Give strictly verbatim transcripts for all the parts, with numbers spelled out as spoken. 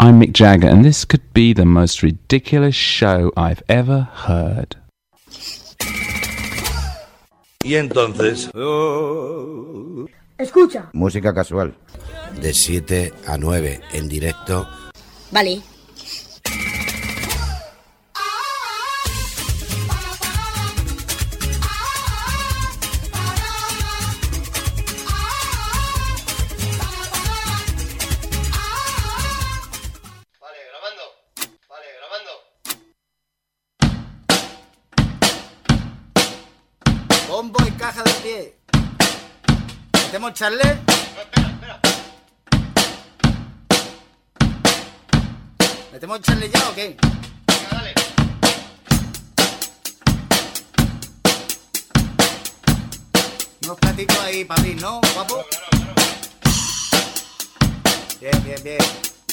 I'm Mick Jagger, and this could be the most ridiculous show I've ever heard. Y entonces... Escucha. Música casual. De siete a nueve, en directo. Vale. Bombo y caja de pie. ¿Metemos charle? No, espera, espera. ¿Metemos charle ya o qué? Venga, dale. Unos platitos ahí para abrir, ¿no, guapo? Claro, claro, claro. Bien, bien, bien.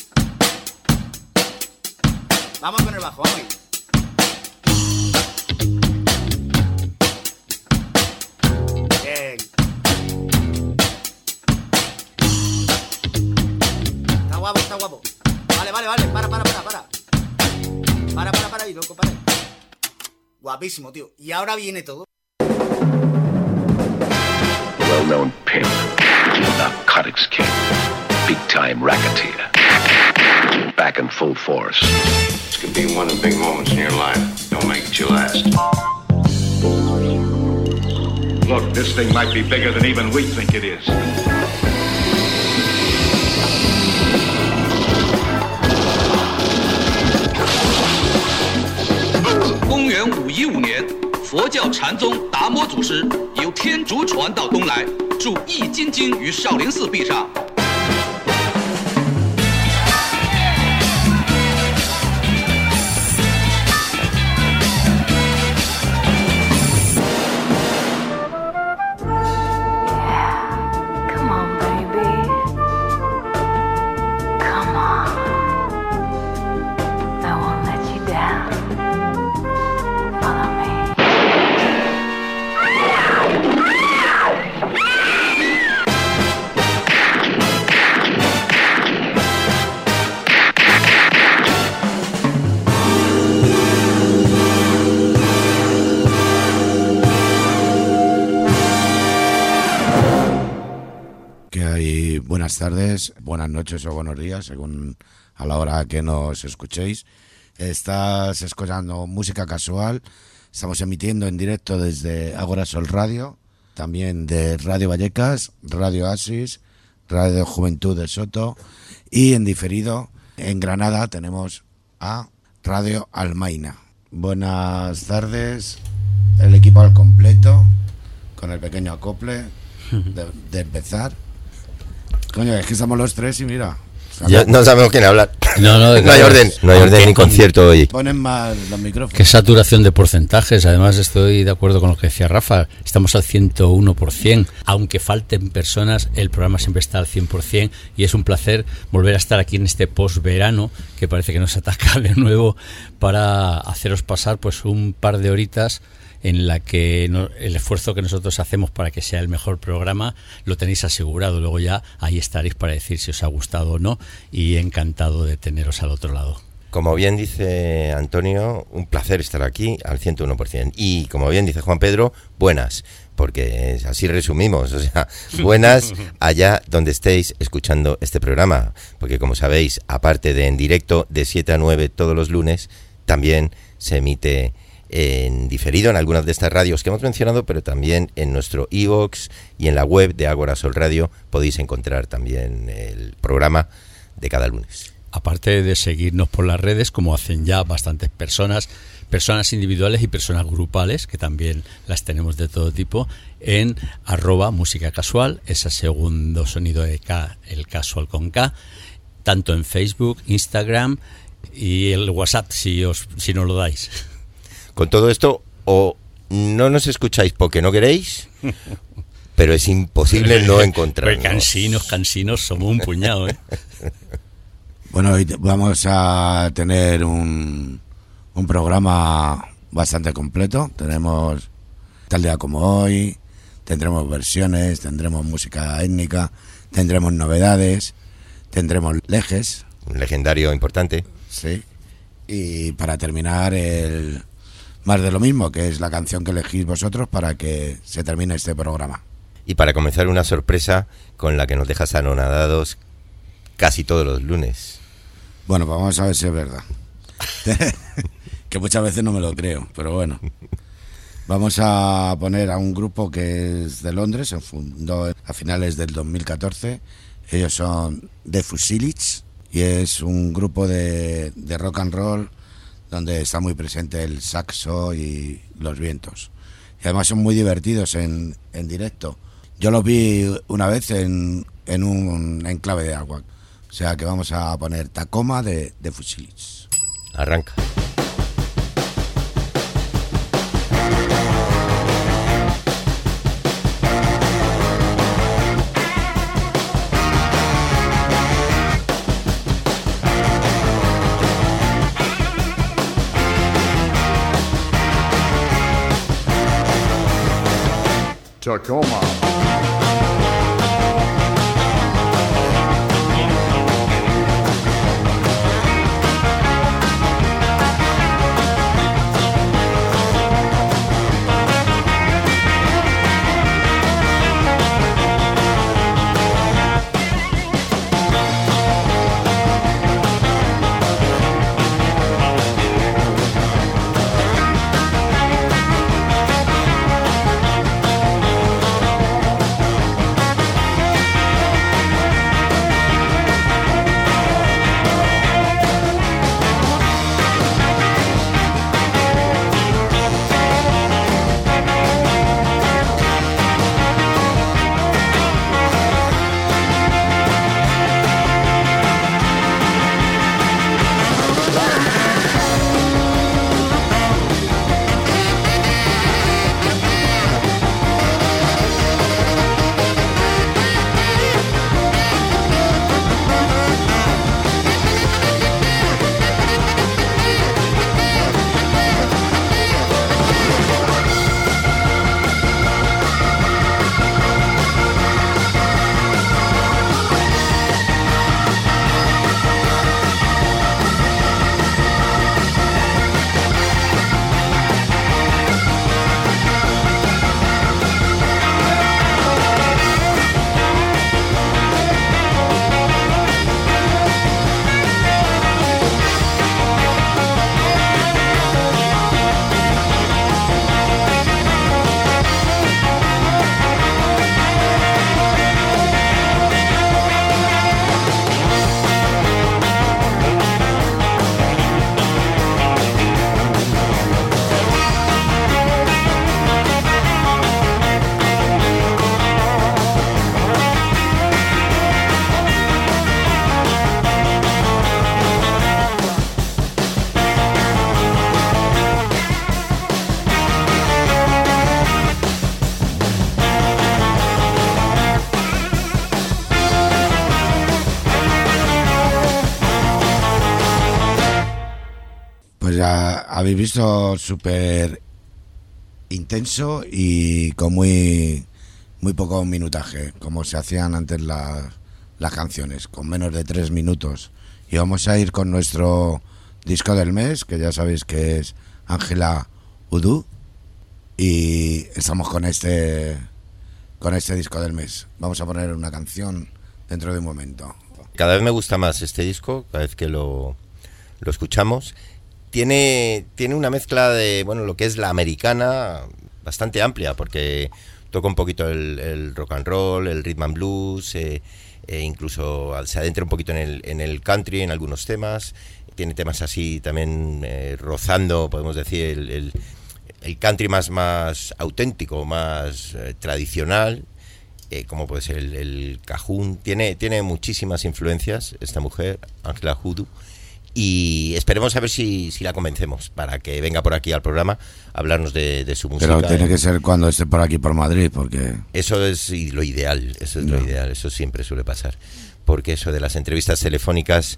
Vamos con el bajo, vamos ahí. Bien. Está guapo, está guapo. Vale, vale, vale. Para, para, para, para. Para, para, para ahí, loco, para ahí. Guapísimo, tío. Y ahora viene todo. Well-known pimp, narcotics king, big-time racketeer, back in full force. This could be one of the big moments in your life. Don't make it your last. Look, this thing might be bigger than even we think it is. 公元五一五年，佛教禅宗达摩祖师由天竺传到东来，著《易筋经》于少林寺壁上。 Buenas tardes, buenas noches o buenos días, según a la hora que nos escuchéis. Estás escuchando Música Casual. Estamos emitiendo en directo desde Ágora Sol Radio, también de Radio Vallecas, Radio Asis, Radio Juventud de Soto, y en diferido en Granada tenemos a Radio Almaina. Buenas tardes, el equipo al completo, con el pequeño acople de, de empezar. Coño, es que estamos los tres y mira. Ya no sabemos quién hablar. No, no, no hay orden, no hay orden ni concierto hoy. Ponen mal los micrófonos. Qué saturación de porcentajes. Además, estoy de acuerdo con lo que decía Rafa. Estamos al ciento uno por ciento. Aunque falten personas, el programa siempre está al cien por ciento. Y es un placer volver a estar aquí en este post-verano, que parece que nos ataca de nuevo, para haceros pasar pues un par de horitas en la que no, el esfuerzo que nosotros hacemos para que sea el mejor programa lo tenéis asegurado. Luego ya ahí estaréis para decir si os ha gustado o no, y encantado de teneros al otro lado. Como bien dice Antonio, un placer estar aquí al ciento uno por ciento. Y como bien dice Juan Pedro, buenas, porque así resumimos, o sea, buenas allá donde estéis escuchando este programa, porque como sabéis, aparte de en directo de siete a nueve todos los lunes, también se emite en diferido en algunas de estas radios que hemos mencionado, pero también en nuestro iVoox y en la web de Ágora Sol Radio podéis encontrar también el programa de cada lunes. Aparte de seguirnos por las redes, como hacen ya bastantes personas, personas individuales y personas grupales, que también las tenemos de todo tipo, en arroba música casual, ese segundo sonido de K, el casual con K, tanto en Facebook, Instagram y el WhatsApp, si os si nos lo dais. Con todo esto, o no nos escucháis porque no queréis, pero es imposible no encontrarnos. Pues cansinos, cansinos, somos un puñado, ¿eh? Bueno, hoy vamos a tener un, un programa bastante completo. Tenemos tal día como hoy, tendremos versiones, tendremos música étnica, tendremos novedades, tendremos lejes. un legendario importante. Sí. Y para terminar, el Más de lo mismo, que es la canción que elegís vosotros para que se termine este programa. Y para comenzar, una sorpresa con la que nos dejas anonadados casi todos los lunes. Bueno, pues vamos a ver si es verdad. Que muchas veces no me lo creo, pero bueno. Vamos a poner a un grupo que es de Londres, se fundó a finales del dos mil catorce. Ellos son The Fusilids y es un grupo de, de rock and roll donde está muy presente el saxo y los vientos. Y además son muy divertidos en, en directo. Yo los vi una vez en, en un enclave de agua. O sea que vamos a poner Tacoma de The Fusilids. Arranca. Tacoma. Habéis visto súper intenso y con muy muy poco minutaje, como se hacían antes la, las canciones, con menos de tres minutos. Y vamos a ir con nuestro disco del mes, que ya sabéis que es Angela Udu, y estamos con este con este disco del mes. Vamos a poner una canción dentro de un momento. Cada vez me gusta más este disco, cada vez que lo, lo escuchamos. Tiene, tiene una mezcla de, bueno, lo que es la americana bastante amplia, porque toca un poquito el, el rock and roll, el rhythm and blues, eh, eh, incluso se adentra un poquito en el, en el country en algunos temas. Tiene temas así también eh, rozando, podemos decir, el, el, el country más, más auténtico, más eh, tradicional, eh, como puede ser el, el cajún. Tiene, tiene muchísimas influencias esta mujer, Angela Udu. Y esperemos a ver si, si la convencemos para que venga por aquí al programa a hablarnos de, de su música. Pero tiene que ser cuando esté por aquí por Madrid, porque eso es lo ideal, eso es no. lo ideal, eso siempre suele pasar, porque eso de las entrevistas telefónicas,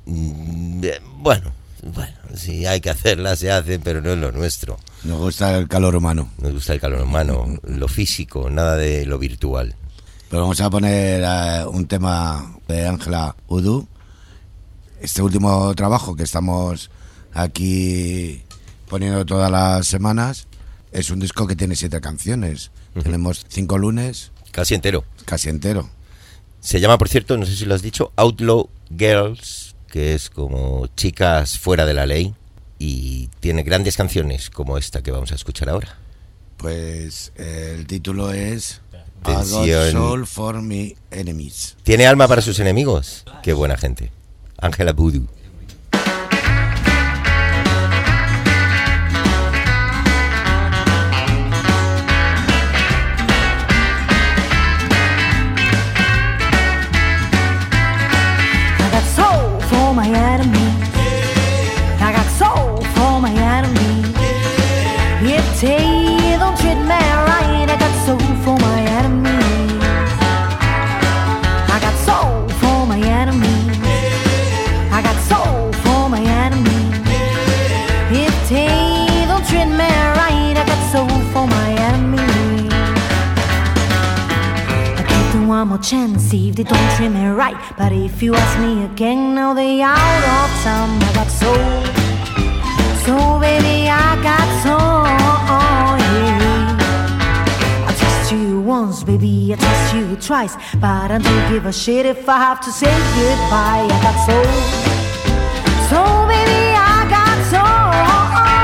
bueno, bueno, si hay que hacerlas se hacen, pero no es lo nuestro. Nos gusta el calor humano. Nos gusta el calor humano, lo físico, nada de lo virtual. Pero vamos a poner uh, un tema de Angela Udu. este último trabajo que estamos aquí poniendo todas las semanas es un disco que tiene siete canciones. Uh-huh. Tenemos cinco lunes. Casi entero. Casi entero. Se llama, por cierto, no sé si lo has dicho, Outlaw Girls, que es como chicas fuera de la ley, y tiene grandes canciones como esta que vamos a escuchar ahora. Pues eh, el título es Atención. I Got Soul for My Enemies. ¿Tiene alma para sus enemigos? Qué buena gente. Angela Voodoo. My enemy, I got soul for my enemy. If they don't treat me right, I got soul for my enemy. I got soul for my enemy. I got soul for my enemy. If they don't treat me right, I got soul for my enemy. I give them one more chance, see if they don't treat me right. But if you ask me again, now they out of time. I got soul, so baby I got soul, yeah. I trust you once, baby, I trust you twice, but I don't give a shit if I have to say goodbye. I got soul, so baby I got soul.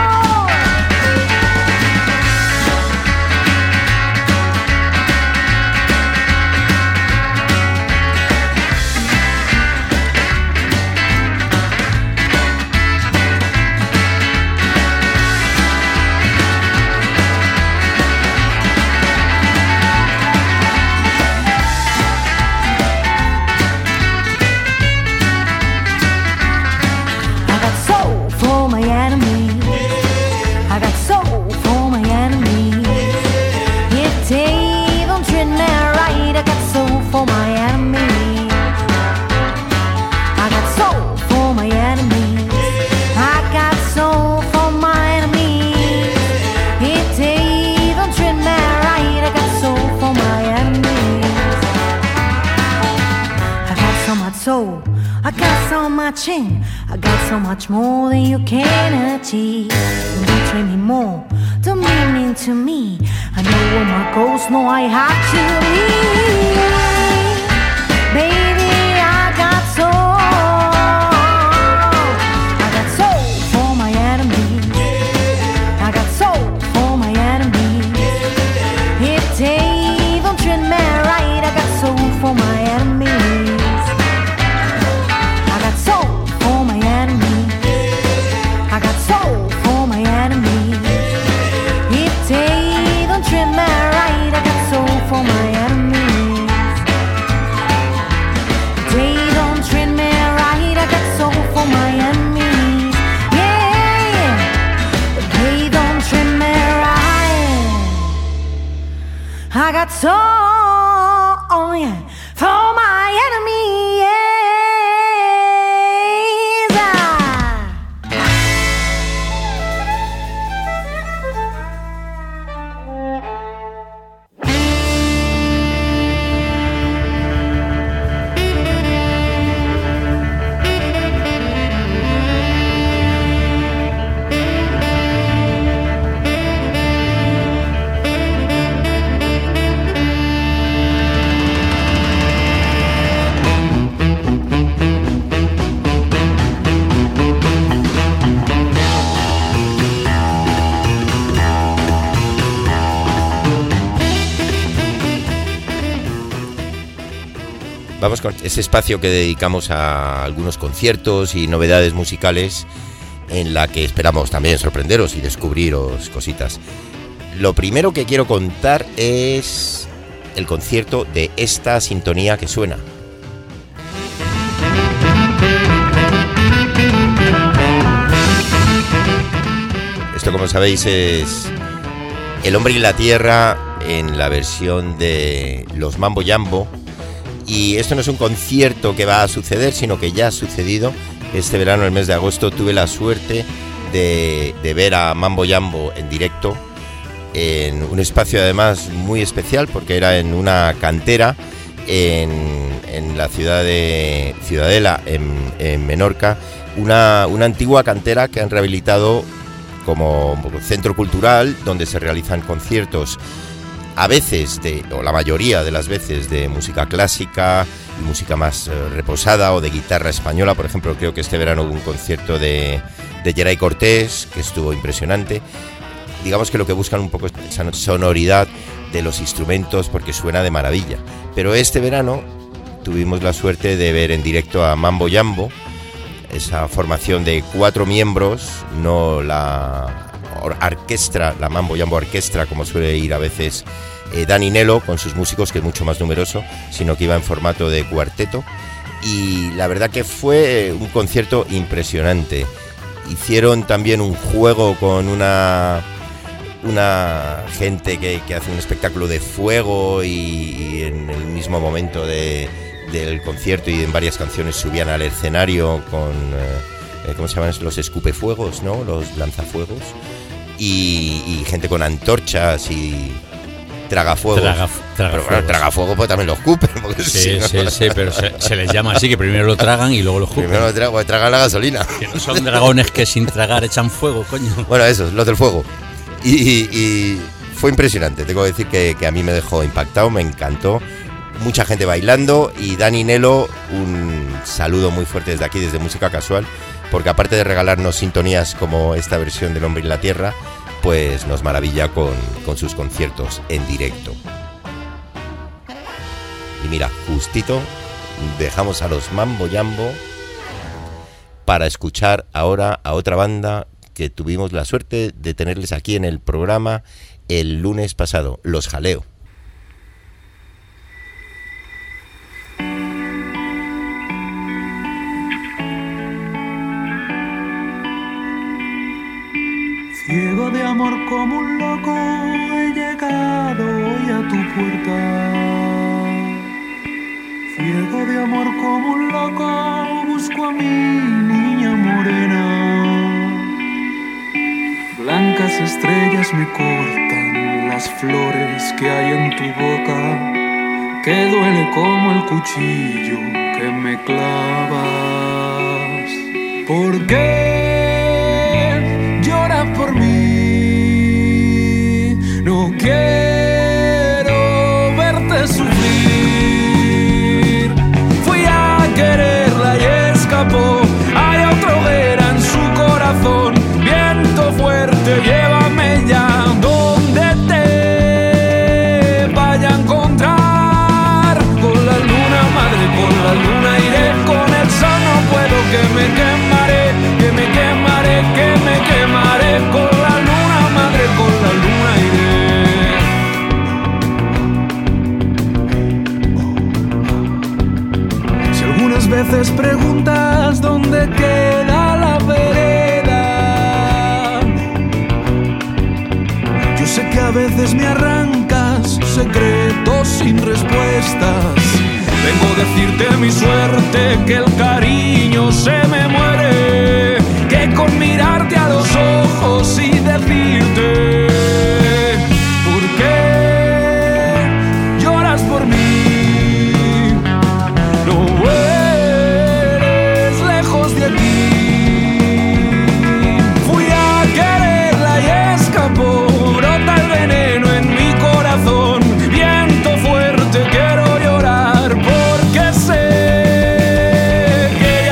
Chin. I got so much more than you can achieve. Don't treat me more, don't mean mean to me. I know all my goals, know I have to leave. Baby, I got soul. I got soul for my enemy. I got soul for my enemy. If they don't treat me right, I got soul for my enemy. For my enemies, they don't treat me right. I got soul for my enemies, yeah, yeah. But they don't treat me right. I got soul, oh yeah, for my enemies. Yeah. Vamos con ese espacio que dedicamos a algunos conciertos y novedades musicales, en la que esperamos también sorprenderos y descubriros cositas. Lo primero que quiero contar es el concierto de esta sintonía que suena. Esto, como sabéis, es El Hombre y la Tierra en la versión de los Mambo Jambo. Y esto no es un concierto que va a suceder, sino que ya ha sucedido. Este verano, el mes de agosto, tuve la suerte de, de ver a Mambo Jambo en directo, en un espacio además muy especial, porque era en una cantera en, en la ciudad de Ciudadela, en, en Menorca, una, una antigua cantera que han rehabilitado como centro cultural donde se realizan conciertos, a veces, de, o la mayoría de las veces, de música clásica y música más eh, reposada, o de guitarra española. Por ejemplo, creo que este verano hubo un concierto de, de Geray Cortés, que estuvo impresionante. Digamos que lo que buscan un poco es esa sonoridad de los instrumentos, porque suena de maravilla. Pero este verano tuvimos la suerte de ver en directo a Mambo Jambo, esa formación de cuatro miembros, no la orquestra, la Mambo Jambo Orquestra, como suele ir a veces eh, Dani Nelo con sus músicos, que es mucho más numeroso, sino que iba en formato de cuarteto. Y la verdad que fue un concierto impresionante. Hicieron también un juego con una una gente que, que hace un espectáculo de fuego, y, y en el mismo momento de, del concierto y en varias canciones subían al escenario con eh, ¿cómo se llaman? Los escupefuegos, ¿no? Los lanzafuegos, y, y gente con antorchas y tragafuegos. Traga, traga pero bueno, tragafuego pues también lo escupen, porque sí, si no, sí, sí, pero se, se les llama así, que primero lo tragan y luego lo escupen. Primero lo tragan, pues tragan la gasolina. Que no son dragones que sin tragar echan fuego, coño. Bueno, esos, los del fuego. Y, y, y fue impresionante, tengo que decir que, que a mí me dejó impactado, me encantó. Mucha gente bailando, y Dani Nelo, un saludo muy fuerte desde aquí, desde Música Casual, porque aparte de regalarnos sintonías como esta versión del Hombre y la Tierra, pues nos maravilla con, con sus conciertos en directo. Y mira, justito dejamos a los Mambo Jambo para escuchar ahora a otra banda que tuvimos la suerte de tenerles aquí en el programa el lunes pasado, Los Jaleo. Ciego de amor como un loco, he llegado hoy a tu puerta. Ciego de amor como un loco, busco a mi niña morena. Blancas estrellas me cortan las flores que hay en tu boca, que duele como el cuchillo que me clavas. ¿Por qué lloras por mí? No quiero verte sufrir. Fui a quererla y escapó. Hay otra hoguera en su corazón. Viento fuerte, llévame ya donde te vaya a encontrar. Con la luna, madre, con la luna iré. Con el sol no puedo, que me quemaré, que me quemaré, que me quemaré. Con la luna, madre, con la luna iré. Si algunas veces preguntas dónde queda la vereda, yo sé que a veces me arrancas secretos sin respuestas. Vengo a decirte mi suerte, que el cariño se me muere, que con mirarte a los ojos y decirte ¿por qué lloras por mí? No eres lejos de aquí. Fui a quererla y escapó. Brota el veneno en mi corazón. Viento fuerte, quiero llorar porque sé que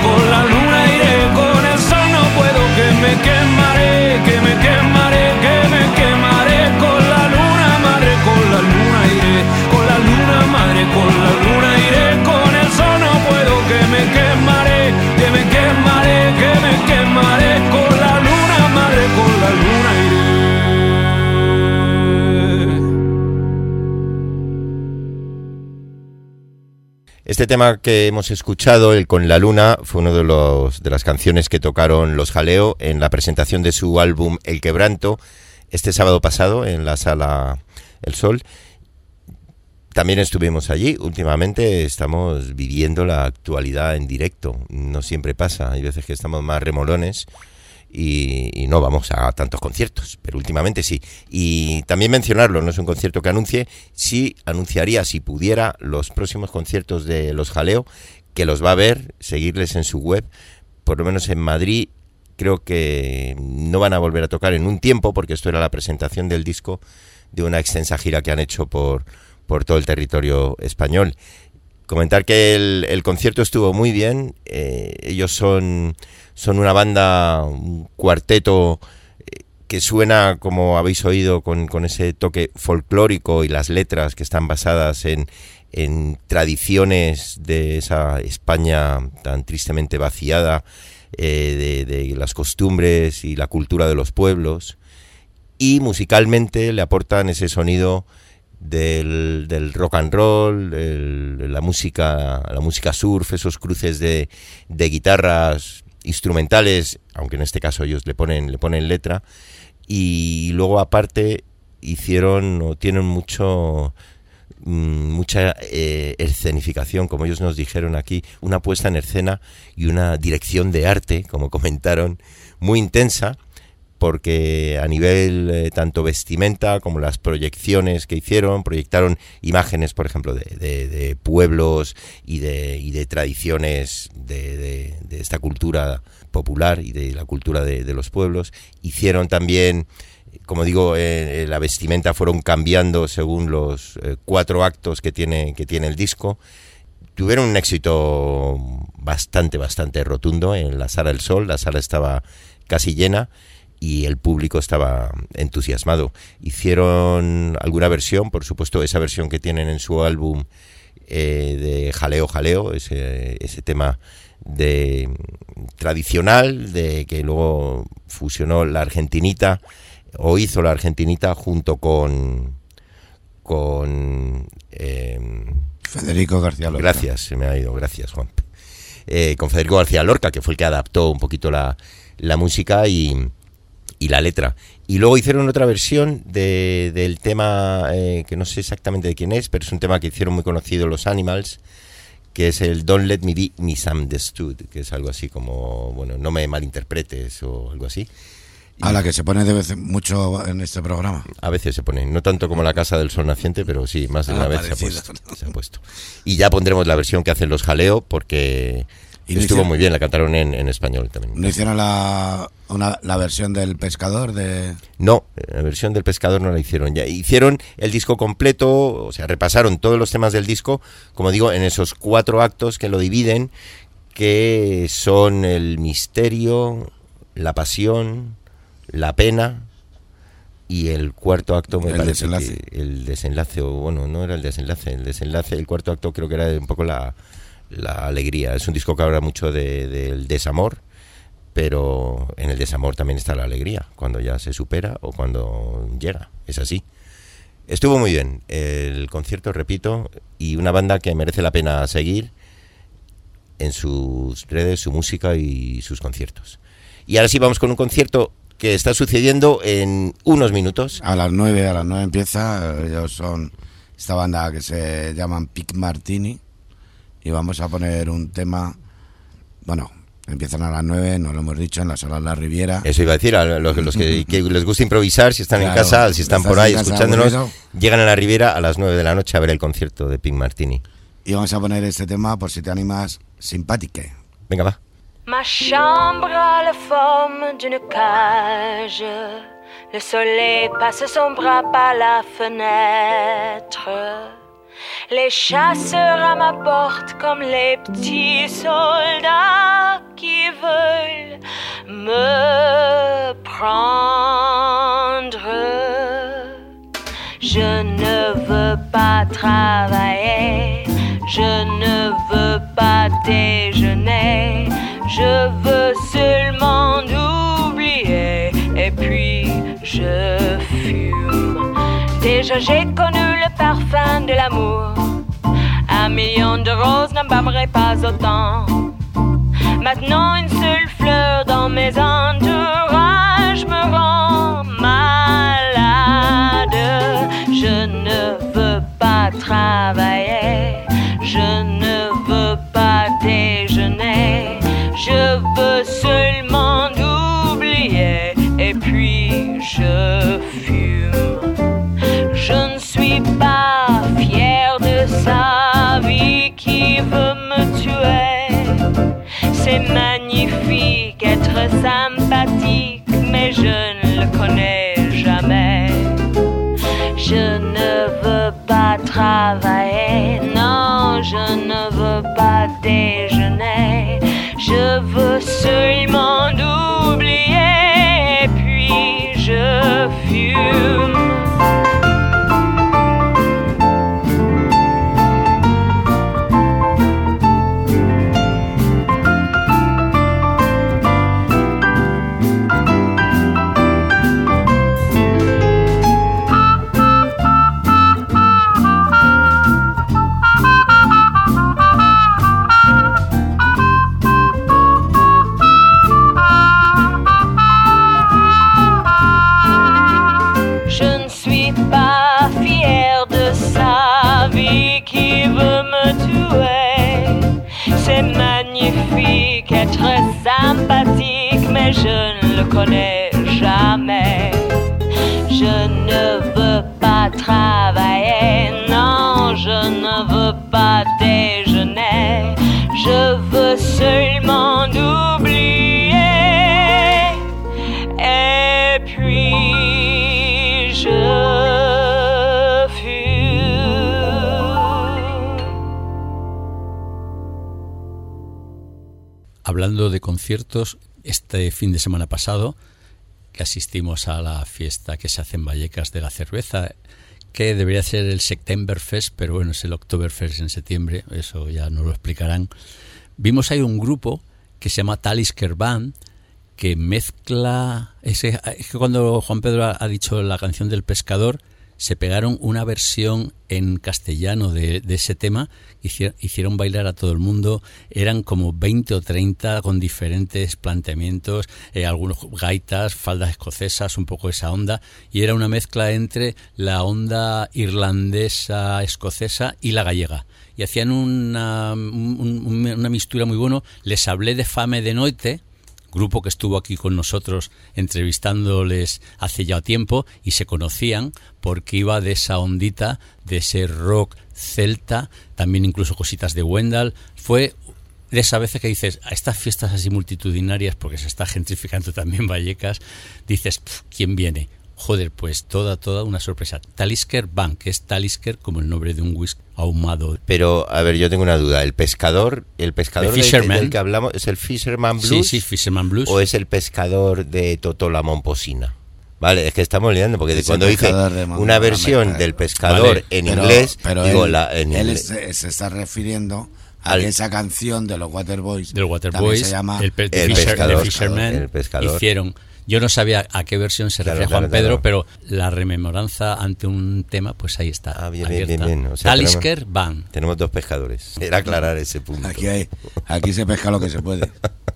con la luna iré, con el sol no puedo, que me quemaré, que me quemaré, que me quemaré, con la luna madre, con la luna iré, con la luna madre, con la luna iré, con el sol no puedo, que me quemaré, que me quemaré, que me quemaré, con la luna madre, con la luna iré. Este tema que hemos escuchado, el Con la Luna, fue uno de los de las canciones que tocaron los Jaleo en la presentación de su álbum El Quebranto, este sábado pasado en la Sala El Sol. También estuvimos allí. Últimamente estamos viviendo la actualidad en directo. No siempre pasa, hay veces que estamos más remolones y, y no vamos a tantos conciertos, pero últimamente sí. Y también mencionarlo, no es un concierto que anuncie, sí anunciaría, si pudiera, los próximos conciertos de los Jaleo, que los va a ver, seguirles en su web, por lo menos en Madrid. Creo que no van a volver a tocar en un tiempo, porque esto era la presentación del disco de una extensa gira que han hecho por, por todo el territorio español. Comentar que el, el concierto estuvo muy bien. Eh, ellos son, son una banda, un cuarteto eh, que suena, como habéis oído, con, con ese toque folclórico, y las letras que están basadas en, en tradiciones de esa España tan tristemente vaciada, eh, de, de las costumbres y la cultura de los pueblos. Y musicalmente le aportan ese sonido del, del rock and roll, el, la música la música surf, esos cruces de, de guitarras instrumentales, aunque en este caso ellos le ponen le ponen letra, y luego aparte hicieron o tienen mucho mucha eh, escenificación, como ellos nos dijeron aquí, una puesta en escena y una dirección de arte, como comentaron, muy intensa, porque a nivel eh, tanto vestimenta como las proyecciones que hicieron, proyectaron imágenes, por ejemplo, de, de, de pueblos y de, y de tradiciones de, de, de esta cultura popular y de la cultura de, de los pueblos. Hicieron también, como digo, eh, la vestimenta fueron cambiando según los eh, cuatro actos que tiene, que tiene el disco. Tuvieron un éxito bastante, bastante rotundo en la Sala del Sol. La sala estaba casi llena y el público estaba entusiasmado. Hicieron alguna versión, por supuesto, esa versión que tienen en su álbum eh, de Jaleo Jaleo, ese, ese tema de tradicional, de que luego fusionó la argentinita, o hizo la argentinita junto con con eh, Federico García Lorca. Gracias, se me ha ido, gracias, Juan. Eh, con Federico García Lorca, que fue el que adaptó un poquito la, la música y y la letra. Y luego hicieron otra versión de, del tema, eh, que no sé exactamente de quién es, pero es un tema que hicieron muy conocido los Animals, que es el Don't Let Me Be Misunderstood, que es algo así como, bueno, no me malinterpretes o algo así. A la que se pone de vez mucho en este programa. A veces se pone, no tanto como La Casa del Sol Naciente, pero sí, más de una ah, vez se ha, puesto, se ha puesto. Y ya pondremos la versión que hacen los Jaleo, porque ¿Y estuvo hicieron, muy bien, la cantaron en, en español también. ¿No hicieron la, una, la versión del Pescador? de No, la versión del Pescador no la hicieron. Ya hicieron el disco completo, o sea, repasaron todos los temas del disco, como digo, en esos cuatro actos que lo dividen, que son el misterio, la pasión, la pena y el cuarto acto me el parece desenlace. Que el desenlace, o bueno, no era el desenlace, el desenlace, el cuarto acto creo que era un poco la la alegría. Es un disco que habla mucho de, del desamor, pero en el desamor también está la alegría, cuando ya se supera o cuando llega, es así. Estuvo muy bien el concierto, repito, y una banda que merece la pena seguir en sus redes, su música y sus conciertos. Y ahora sí vamos con un concierto que está sucediendo en unos minutos. A las nueve, a las nueve empieza. Ellos son esta banda que se llaman Pic Martini. Y vamos a poner un tema, bueno, empiezan a las nueve, nos lo hemos dicho, en la Sala La Riviera. Eso iba a decir, a los, los que, que les gusta improvisar, si están claro, en casa, si están por ahí escuchándonos, aburrido, llegan a La Riviera a las nueve de la noche a ver el concierto de Pic Martini. Y vamos a poner este tema, por si te animas, Sympathique. Venga, va. Ma chambre a la forme d'une cage. Le soleil passe son bras par la fenêtre. Les chasseurs à ma porte comme les petits soldats qui veulent me prendre. Je ne veux pas travailler, je ne veux pas déjeuner, je veux seulement oublier et puis je fume. Déjà j'ai connu le parfum de l'amour, un million de roses n'embaumerait pas autant. Maintenant une seule fleur dans mes entourages me rend malade. Je ne veux pas travailler, je ne veux pas déjeuner, je veux seulement oublier et puis je fume. Je ne suis pas fière de sa vie qui veut me tuer. C'est magnifique être sympathique, mais je ne le connais jamais. Je ne veux pas travailler, non, je ne veux pas déjeuner. Je veux seulement oublier, et puis je fume. C'est magnifique être sympathique, mais je ne le connais jamais. Je ne veux pas travailler, non, je ne veux pas déjeuner. Je veux seulement oublier, et puis je... Hablando de conciertos, este fin de semana pasado que asistimos a la fiesta que se hace en Vallecas de la cerveza, que debería ser el Septemberfest, pero bueno, es el Oktoberfest en septiembre, eso ya nos lo explicarán. Vimos ahí un grupo que se llama Talisker Band, que mezcla... Ese, es que cuando Juan Pedro ha, ha dicho la canción del pescador, se pegaron una versión en castellano de, de ese tema, hicieron, hicieron bailar a todo el mundo, eran como veinte o treinta con diferentes planteamientos, eh, algunos gaitas, faldas escocesas, un poco esa onda, y era una mezcla entre la onda irlandesa, escocesa y la gallega. Y hacían una, un, una mistura muy buena. Les hablé de Fame de Noite, grupo que estuvo aquí con nosotros entrevistándoles hace ya tiempo, y se conocían porque iba de esa ondita, de ese rock celta, también incluso cositas de Wendell. Fue de esas veces que dices, a estas fiestas así multitudinarias, porque se está gentrificando también Vallecas, dices, ¿quién viene? Joder, pues toda, toda una sorpresa. Talisker Band, que es Talisker como el nombre de un whisky ahumado. Pero, a ver, yo tengo una duda. ¿El pescador, el pescador de, de, del que hablamos, es el Fisherman Blues? Sí, sí, Fisherman Blues. ¿O es el pescador de Totola Momposina? Vale, es que estamos liando, porque es cuando dice una versión del pescador vale, en pero, inglés, pero digo, él, la, en él inglés. Se, se está refiriendo a que esa canción de los Waterboys, de los Waterboys, se llama el, pe- el, Fisher, pescador, el Fisherman, el pescador. Hicieron... Yo no sabía a qué versión se claro, refería claro, Juan Pedro, claro. pero la rememoranza ante un tema, pues ahí está. Ah, bien, bien, bien, bien. O sea, Talisker tenemos, Band. Tenemos dos pescadores. Era aclarar ese punto. Aquí, hay, aquí se pesca lo que se puede.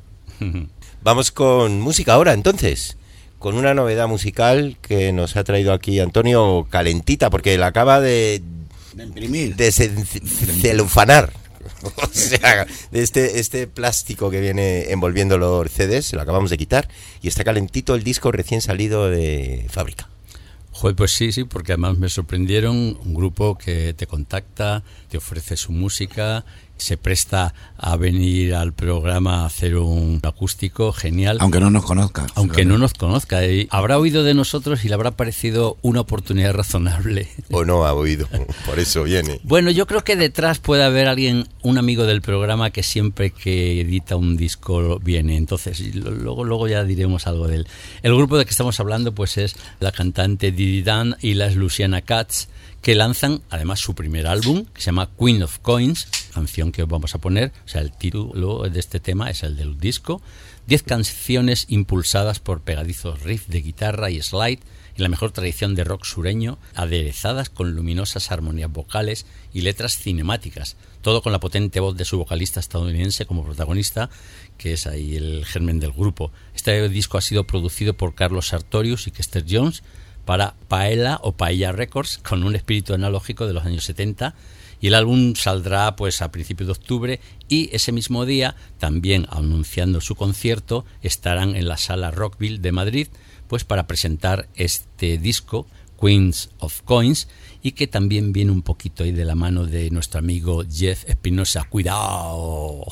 Vamos con música ahora, entonces. Con una novedad musical que nos ha traído aquí Antonio calentita, porque la acaba de... De imprimir. De celufanar. O sea, de este, este plástico que viene envolviendo los C Ds, se lo acabamos de quitar y está calentito el disco recién salido de fábrica. Joder, pues sí, sí, porque además me sorprendieron un grupo que te contacta, te ofrece su música se presta a venir al programa a hacer un acústico genial. Aunque no nos conozca. Aunque no nos conozca. Y habrá oído de nosotros y le habrá parecido una oportunidad razonable. O no ha oído, por eso viene. Bueno, yo creo que detrás puede haber alguien, un amigo del programa que siempre que edita un disco viene. Entonces, luego, luego ya diremos algo de él. El grupo de que estamos hablando pues es la cantante Didi Dan y las Luciana Katz, que lanzan además su primer álbum, que se llama Queen of Coins, canción que os vamos a poner, o sea, el título de este tema es el del disco. Diez canciones impulsadas por pegadizos riffs de guitarra y slide, en la mejor tradición de rock sureño, aderezadas con luminosas armonías vocales y letras cinemáticas, todo con la potente voz de su vocalista estadounidense como protagonista, que es ahí el germen del grupo. Este disco ha sido producido por Carlos Sartorius y Kester Jones para Paella o Paella Records, con un espíritu analógico de los años setenta, y el álbum saldrá pues a principios de octubre, y ese mismo día, también anunciando su concierto, estarán en la Sala Rockville de Madrid pues para presentar este disco Queens of Coins, y que también viene un poquito ahí de la mano de nuestro amigo Jeff Espinosa. ¡Cuidado!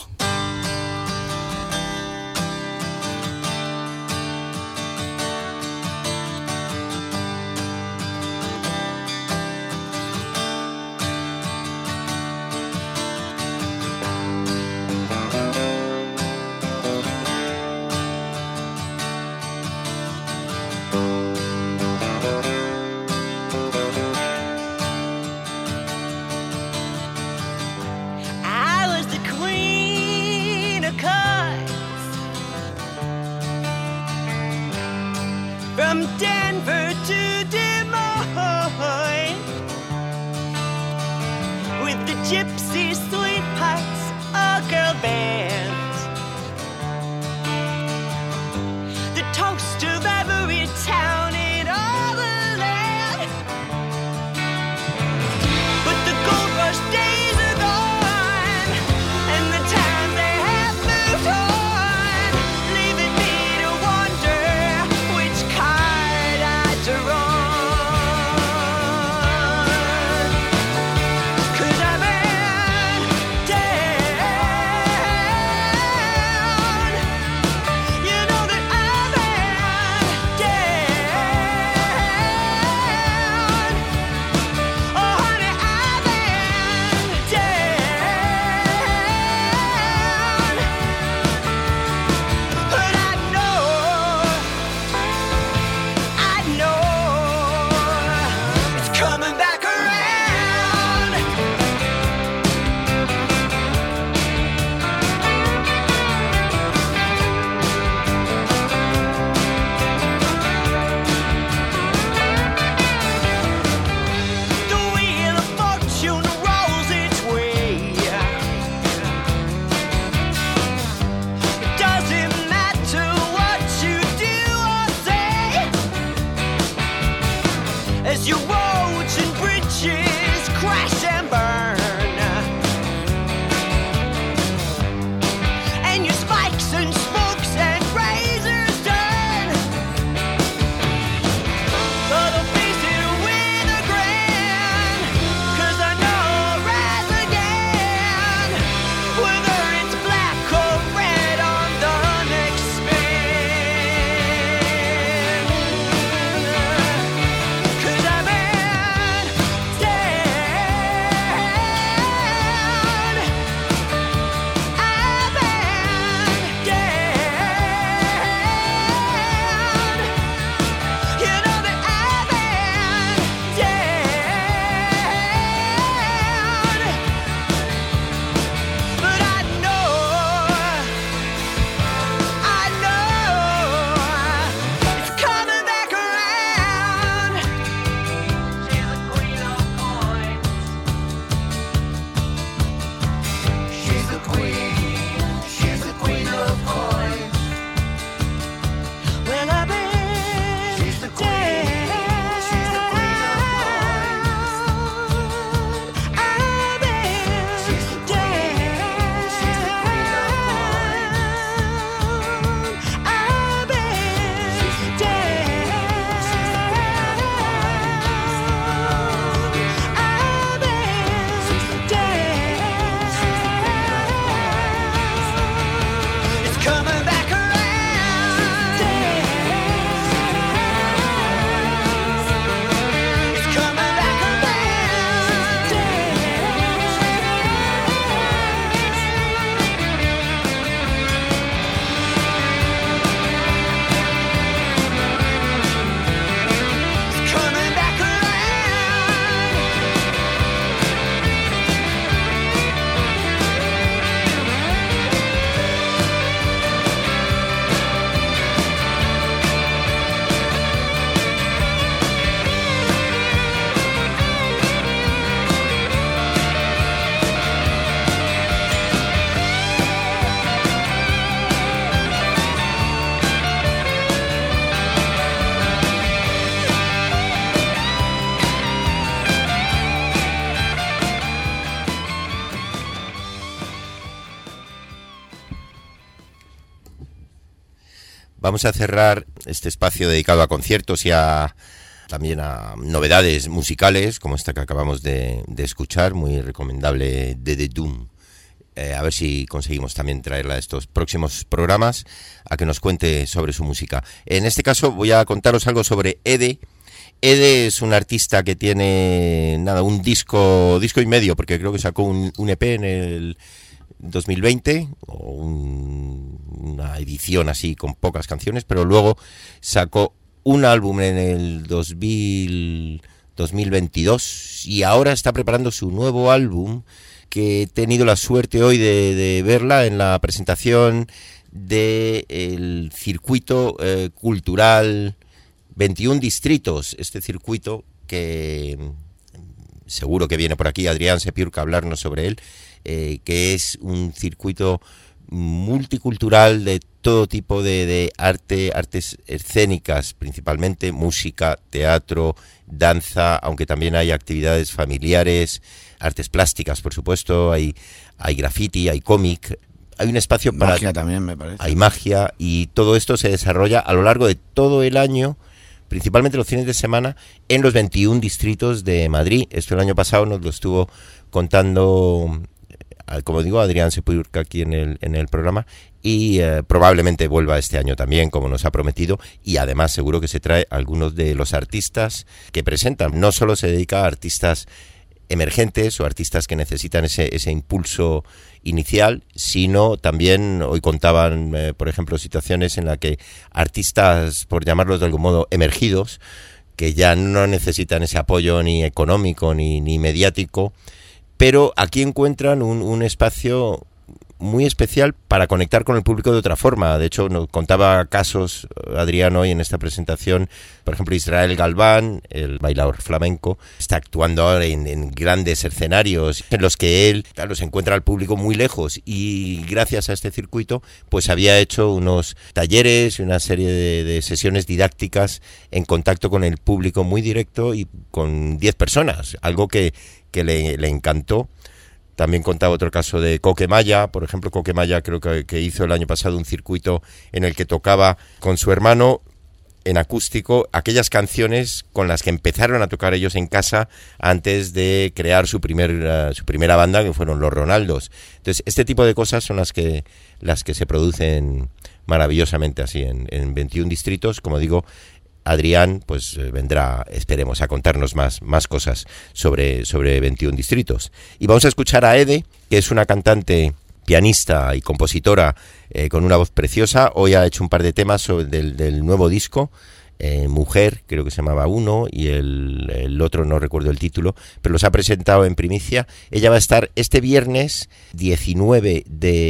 From Denver to Des Moines, with the gypsy sweethearts, all girl bands, the toast of every town in all the land. But the gold rush days are gone, and the times they have moved on, leaving me to wonder which card I draw. Cause I've been down, you know that I've been down. Oh honey, I've been down. But I know, I know it's coming back around. The wheel of fortune rolls its way. It doesn't matter what you do or say, as your roads and bridges crash and burn, and your spikes and spokes and razors turn. But I'll face it with a grin, 'cause I know I'll rise again, whether it's black or red on the next spin. 'Cause I've been Vamos a cerrar este espacio dedicado a conciertos y a también a novedades musicales, como esta que acabamos de, de escuchar, muy recomendable, de The Doom. Eh, a ver si conseguimos también traerla a estos próximos programas a que nos cuente sobre su música. En este caso voy a contaros algo sobre Ede. Ede es un artista que tiene nada un disco disco y medio, porque creo que sacó un, un E P en el dos mil veinte, o un, una edición así con pocas canciones, pero luego sacó un álbum en el dos mil, dos mil veintidós y ahora está preparando su nuevo álbum, que he tenido la suerte hoy de, de verla en la presentación del circuito eh, cultural veintiún Distritos, este circuito que seguro que viene por aquí Adrián Sepiurca a hablarnos sobre él, eh, que es un circuito multicultural de todo tipo de, de arte, artes escénicas, principalmente música, teatro, danza, aunque también hay actividades familiares, artes plásticas, por supuesto, hay, hay graffiti, hay cómic, hay un espacio para... Magia también, me parece. Hay magia, y todo esto se desarrolla a lo largo de todo el año, principalmente los fines de semana, en los veintiún distritos de Madrid. Esto el año pasado nos lo estuvo contando, como digo, Adrián Sepiurca aquí en el, en el programa, y eh, probablemente vuelva este año también, como nos ha prometido, y además seguro que se trae algunos de los artistas que presentan. No solo se dedica a artistas emergentes o artistas que necesitan ese, ese impulso inicial, sino también hoy contaban, eh, por ejemplo, situaciones en las que artistas, por llamarlos de algún modo, emergidos, que ya no necesitan ese apoyo ni económico ni, ni mediático, pero aquí encuentran un, un espacio muy especial para conectar con el público de otra forma. De hecho, nos contaba casos Adrián hoy en esta presentación. Por ejemplo, Israel Galván, el bailador flamenco, está actuando ahora en, en grandes escenarios en los que él, claro, se encuentra al público muy lejos, y gracias a este circuito pues había hecho unos talleres y una serie de, de sesiones didácticas en contacto con el público muy directo y con diez personas, algo que, que le, le encantó. También contaba otro caso de Coquemaya, por ejemplo. Coquemaya creo que, que hizo el año pasado un circuito en el que tocaba con su hermano en acústico aquellas canciones con las que empezaron a tocar ellos en casa antes de crear su primer uh, su primera banda, que fueron los Ronaldos. Entonces, este tipo de cosas son las que las que se producen maravillosamente así en, en veintiún distritos, como digo. Adrián pues vendrá, esperemos, a contarnos más, más cosas sobre, sobre veintiún distritos. Y vamos a escuchar a Ede, que es una cantante, pianista y compositora eh, con una voz preciosa. Hoy ha hecho un par de temas sobre, del, del nuevo disco, eh, Mujer, creo que se llamaba uno, y el, el otro no recuerdo el título, pero los ha presentado en primicia. Ella va a estar este viernes diecinueve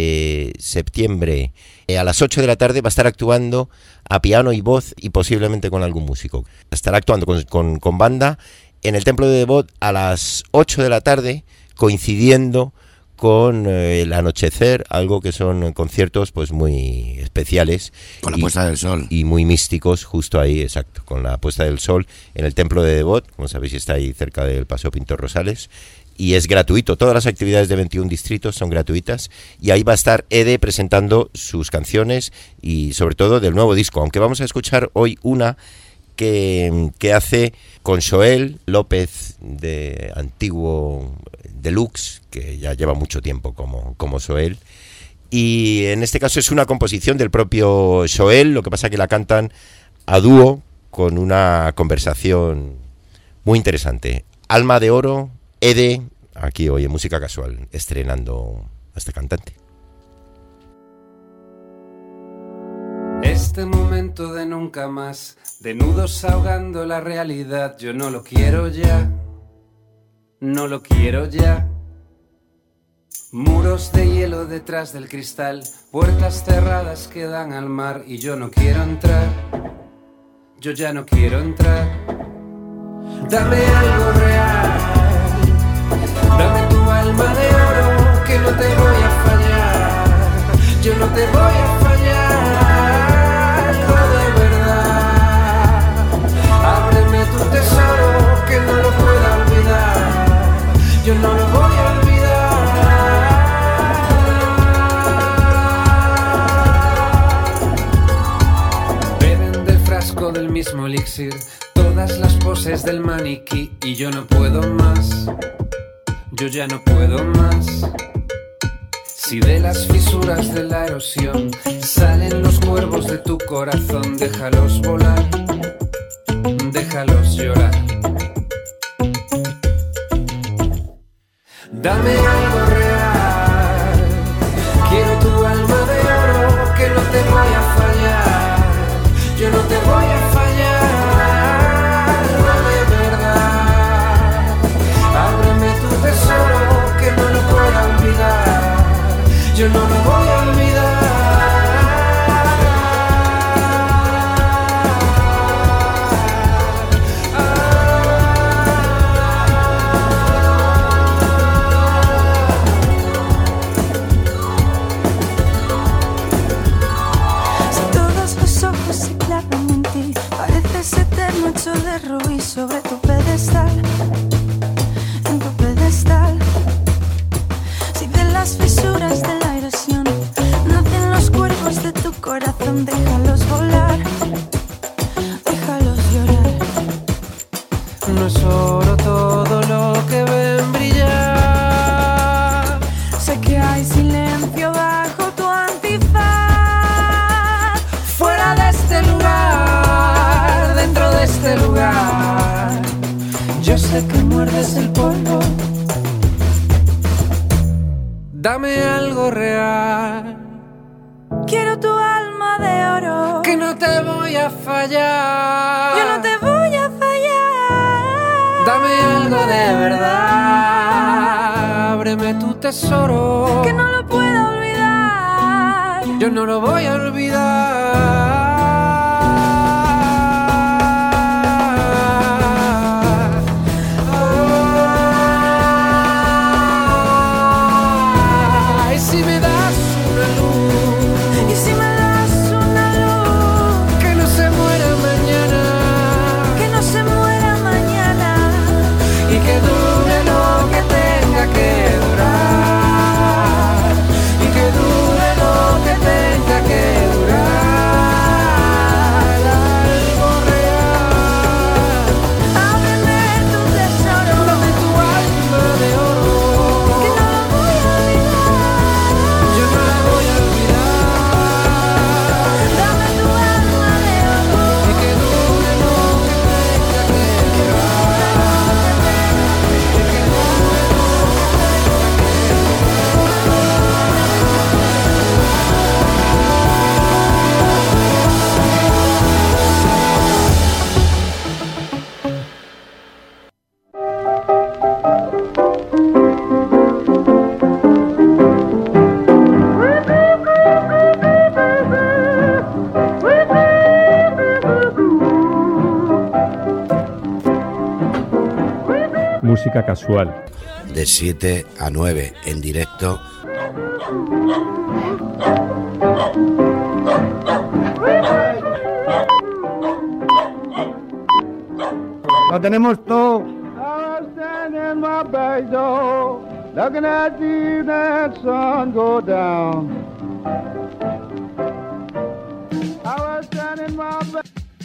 de septiembre eh, a las ocho de la tarde, va a estar actuando a piano y voz y posiblemente con algún músico. Estará actuando con, con, con banda en el Templo de Devot a las ocho de la tarde, coincidiendo con eh, el anochecer, algo que son conciertos pues muy especiales. Con la y, puesta del sol. Y muy místicos, justo ahí, exacto, con la puesta del sol en el Templo de Devot, como sabéis está ahí cerca del Paseo Pintor Rosales, y es gratuito. Todas las actividades de veintiún distritos son gratuitas, y ahí va a estar Ede presentando sus canciones y sobre todo del nuevo disco, aunque vamos a escuchar hoy una que, que hace con Joel López, de Antiguo Deluxe, que ya lleva mucho tiempo como, como Joel, y en este caso es una composición del propio Joel, lo que pasa que la cantan a dúo con una conversación muy interesante. Alma de Oro, Ede, aquí hoy en Música Casual, estrenando a este cantante. Este momento de nunca más, de nudos ahogando la realidad, yo no lo quiero ya, no lo quiero ya. Muros de hielo detrás del cristal, puertas cerradas que dan al mar, y yo no quiero entrar, yo ya no quiero entrar. Dame algo real, dame tu alma de oro, que no te voy a fallar, yo no te voy a fallar, algo de verdad. Ábreme tu tesoro, que no lo pueda olvidar, yo no lo voy a olvidar. maniquí y yo no puedo más. Yo ya no puedo más. Si de las fisuras de la erosión salen los cuervos de tu corazón, déjalos volar, déjalos llorar. Dame algo real, quiero tu alma de oro, que no te vaya a fallar. Yo no te voy a fallar, dame verdad. Ábreme tu tesoro, que no lo pueda olvidar. Yo no lo voy a olvidar. Hecho de rubí sobre tu pedestal, en tu pedestal. Si de las fisuras de la erosión nacen los cuervos de tu corazón, déjalos volar, déjalos llorar. No es oro todo lo que ven brillar. Sé que hay silencio bajo tu antifaz. Fuera de este lugar, dentro de este lugar, yo sé que muerdes el polvo. Dame algo real, quiero tu alma de oro, que no te voy a fallar. Yo no te voy a fallar. Dame algo de verdad, ábreme tu tesoro, que no lo puedo olvidar. Yo no lo voy a olvidar. Música casual. De siete a nueve en directo. Lo tenemos todo. Looking at the evening sun go down. I was standing my bed.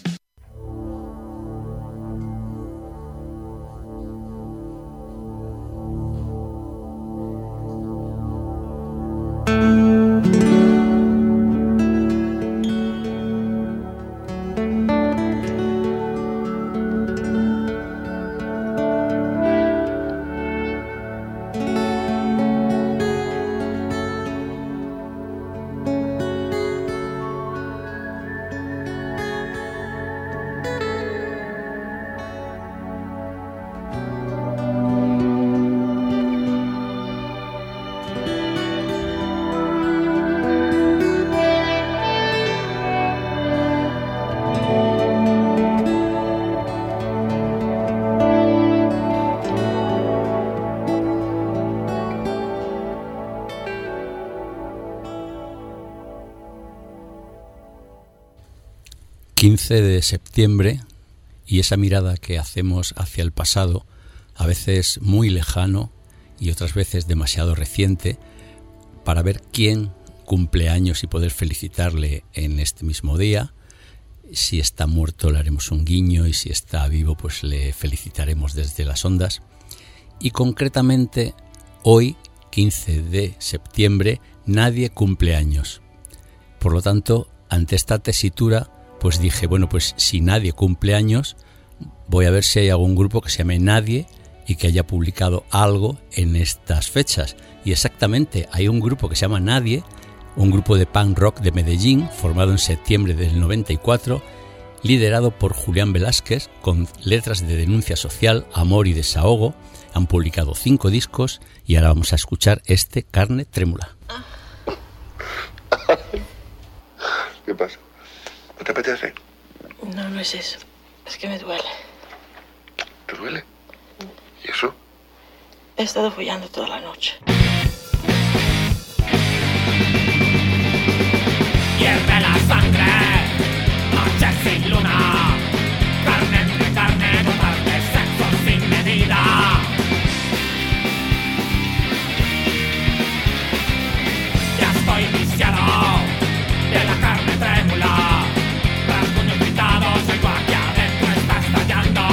quince de septiembre, y esa mirada que hacemos hacia el pasado, a veces muy lejano y otras veces demasiado reciente, para ver quién cumple años y poder felicitarle en este mismo día, Si está muerto le haremos un guiño y si está vivo pues le felicitaremos desde las ondas. Y concretamente hoy, quince de septiembre, nadie cumple años. Por lo tanto, ante esta tesitura, pues dije, bueno, pues si nadie cumple años, voy a ver si hay algún grupo que se llame Nadie y que haya publicado algo en estas fechas. Y exactamente, hay un grupo que se llama Nadie, un grupo de punk rock de Medellín, formado en septiembre del noventa y cuatro, liderado por Julián Velázquez, con letras de denuncia social, amor y desahogo. Han publicado cinco discos y ahora vamos a escuchar este, Carne Trémula. ¿Qué pasa? ¿No te apetece? No, no es eso. Es que me duele. ¿Te duele? ¿Y eso? He estado follando toda la noche. Hierve la sangre, noche sin luna, carne entre carne, gotas de sexo sin medida. Ya estoy viciado de la carne trémula, rasguños gritados, algo aquí adentro está estallando.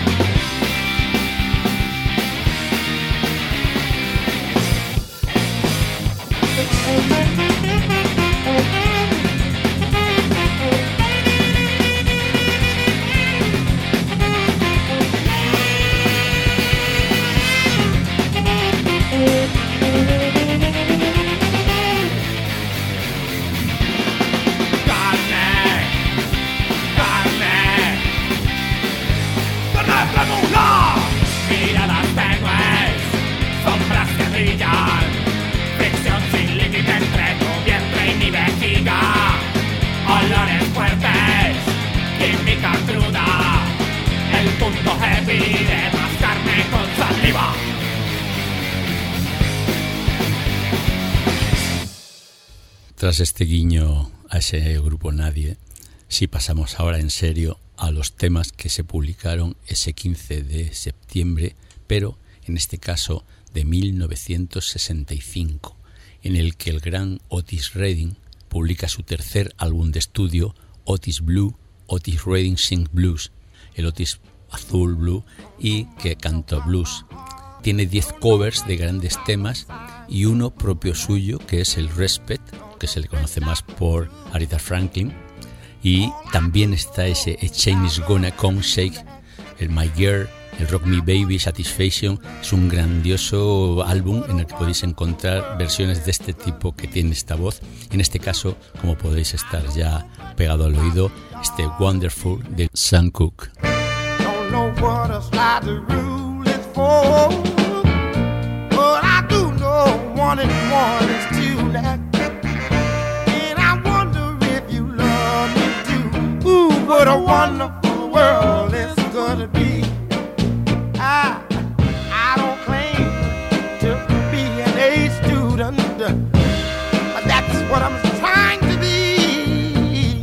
Fricción sin límite entre tu vientre y mi vejiga. Olores fuertes, química cruda, el punto heavy de más carne con saliva. Tras este guiño a ese grupo Nadie, sí pasamos ahora en serio a los temas que se publicaron ese quince de septiembre, pero en este caso de mil novecientos sesenta y cinco, en el que el gran Otis Redding publica su tercer álbum de estudio, Otis Blue, Otis Redding Sings Blues, el Otis azul blue y que canta blues. Tiene diez covers de grandes temas y uno propio suyo, que es el Respect, que se le conoce más por Aretha Franklin, y también está ese A Chain Is Gonna Come Shake, el My Girl, el Rock Me Baby, Satisfaction. Es un grandioso álbum en el que podéis encontrar versiones de este tipo que tiene esta voz. En este caso, como podéis estar ya pegado al oído, este Wonderful de Sam Cooke. Don't know what a slide the rule is for, but I do know one and one is two. That, and I wonder if you love me too. Ooh, what a wonderful world it's gonna be. I, I don't claim to be an A student, but that's what I'm trying to be.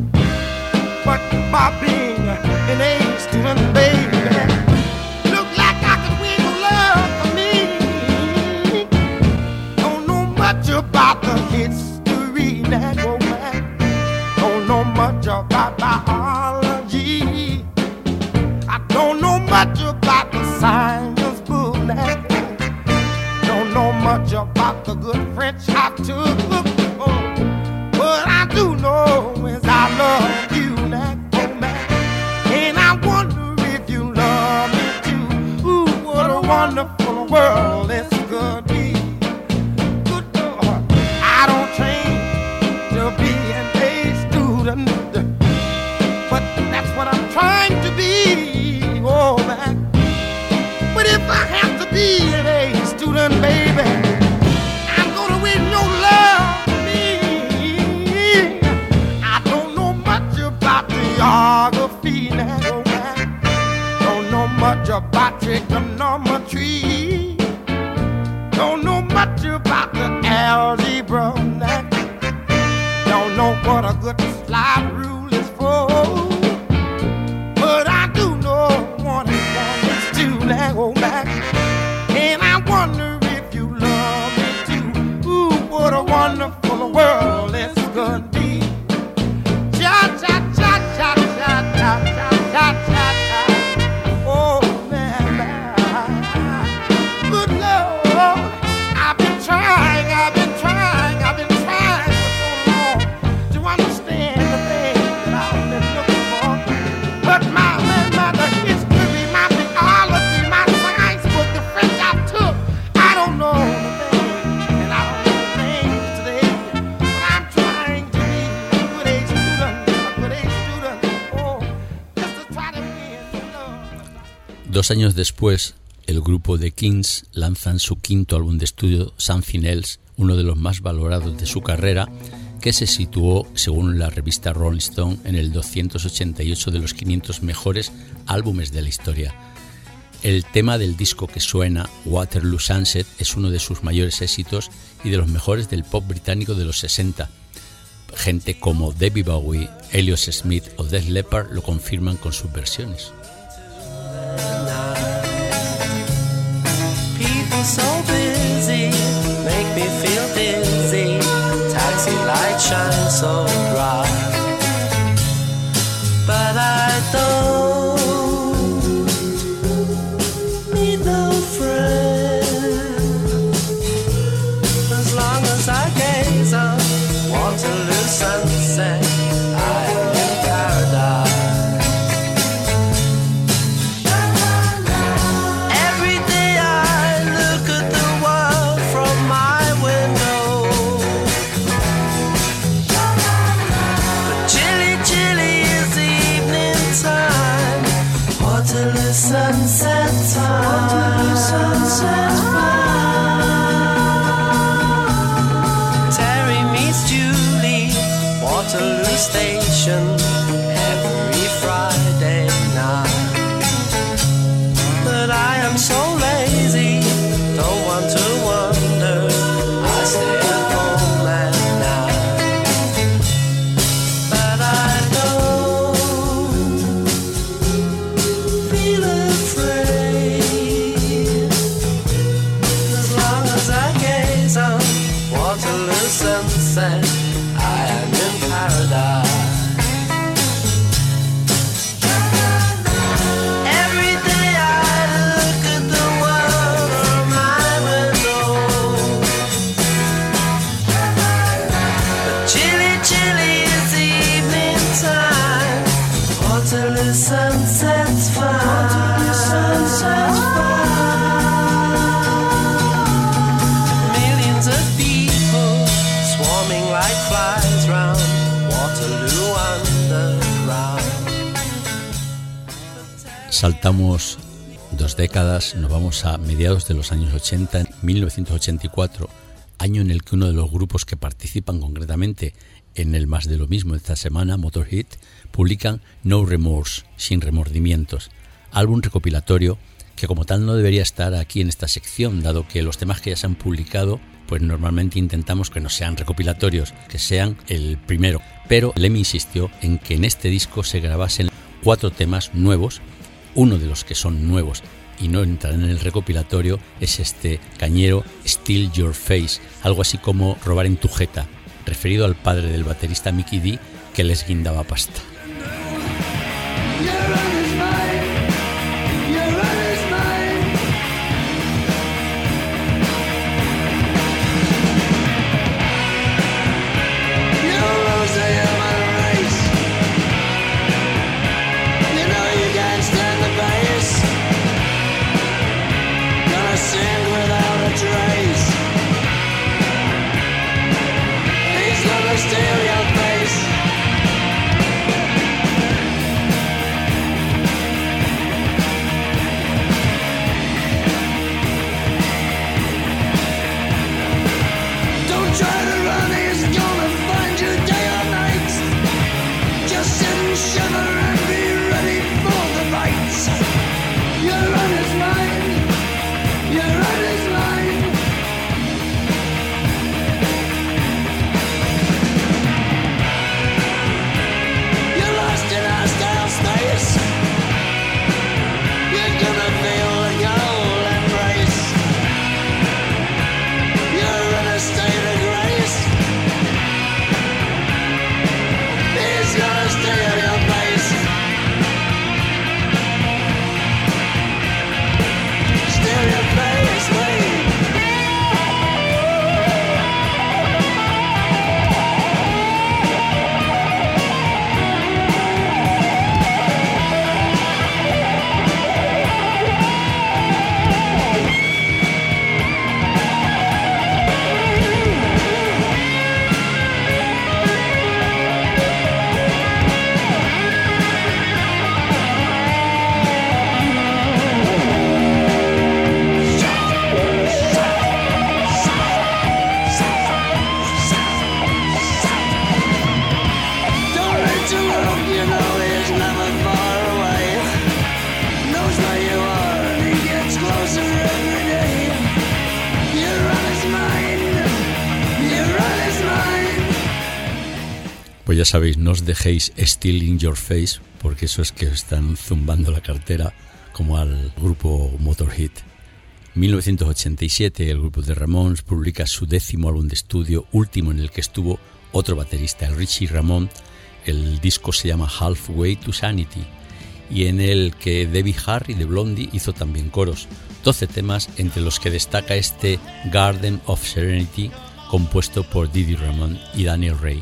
But by being an A student, baby, look like I could win your love for me. Don't know much about the history that go back. Don't know much about biology. I don't know much about the science book that. Don't know much about the good French I took. Oh, but I do know is I love you, that woman, and I wonder if you love me too. Ooh, what a wonderful world this could be. Good Lord, I don't train to be an A student, but that's what I'm trying to be. Oh man, but if I have to be an A student, baby, I'm gonna win your love for me. I don't know much about geography now, oh man. Don't know much about trigonometry. Don't know much about the algebra now. Don't know what a good slide rule is for, but I do know one and one is two now, oh man. And I wonder if you love me too. Ooh, a wonderful world it's gonna be. Cha cha cha cha Dos años después, el grupo The Kings lanzan su quinto álbum de estudio, Something Else, uno de los más valorados de su carrera, que se situó, según la revista Rolling Stone, en el doscientos ochenta y ocho de los quinientos mejores álbumes de la historia. El tema del disco que suena, Waterloo Sunset, es uno de sus mayores éxitos y de los mejores del pop británico de los sesenta. Gente como David Bowie, Elliott Smith o Def Leppard lo confirman con sus versiones. People so busy make me feel dizzy. Taxi light shine so bright, but I don't need no friend as long as I gaze on Waterloo sunset. I am in paradise. Every day I look at the world from my window, but chilly, chilly is the evening time. Waterloo sunset time. Waterloo sunset time. Terry meets Julie, Waterloo Station, every Friday night. But I am so lazy, don't want to wander. I stay at home at night. But I don't feel afraid as long as I gaze on Waterloo sunset. I am in paradise. Every day I look at the world from my window, but chilly, chilly is the evening time. Waterloo sunset's fine. Waterloo sunset's fine. Millions of people swarming like flies round Waterloo Underground. Saltamos dos décadas, nos vamos a mediados de los años ochenta, en mil novecientos ochenta y cuatro, año en el que uno de los grupos que participan concretamente en el Más de lo Mismo de esta semana, Motorhead, publican No Remorse, sin remordimientos, álbum recopilatorio que como tal no debería estar aquí en esta sección, dado que los temas que ya se han publicado, pues normalmente intentamos que no sean recopilatorios, que sean el primero. Pero Lemmy insistió en que en este disco se grabasen cuatro temas nuevos. Uno de los que son nuevos y no entrarán en el recopilatorio es este cañero Steal Your Face, algo así como robar en tu jeta, referido al padre del baterista Mickey D, que les guindaba pasta. Steal your face. sabéis, no os dejéis Still in Your Face, porque eso es que os están zumbando la cartera como al grupo Motorhead. mil novecientos ochenta y siete el grupo de Ramones publica su décimo álbum de estudio, último en el que estuvo otro baterista, el Richie Ramone. El disco se llama Halfway to Sanity, y en el que Debbie Harry de Blondie hizo también coros. doce temas, entre los que destaca este Garden of Serenity, compuesto por Didi Ramone y Daniel Rey.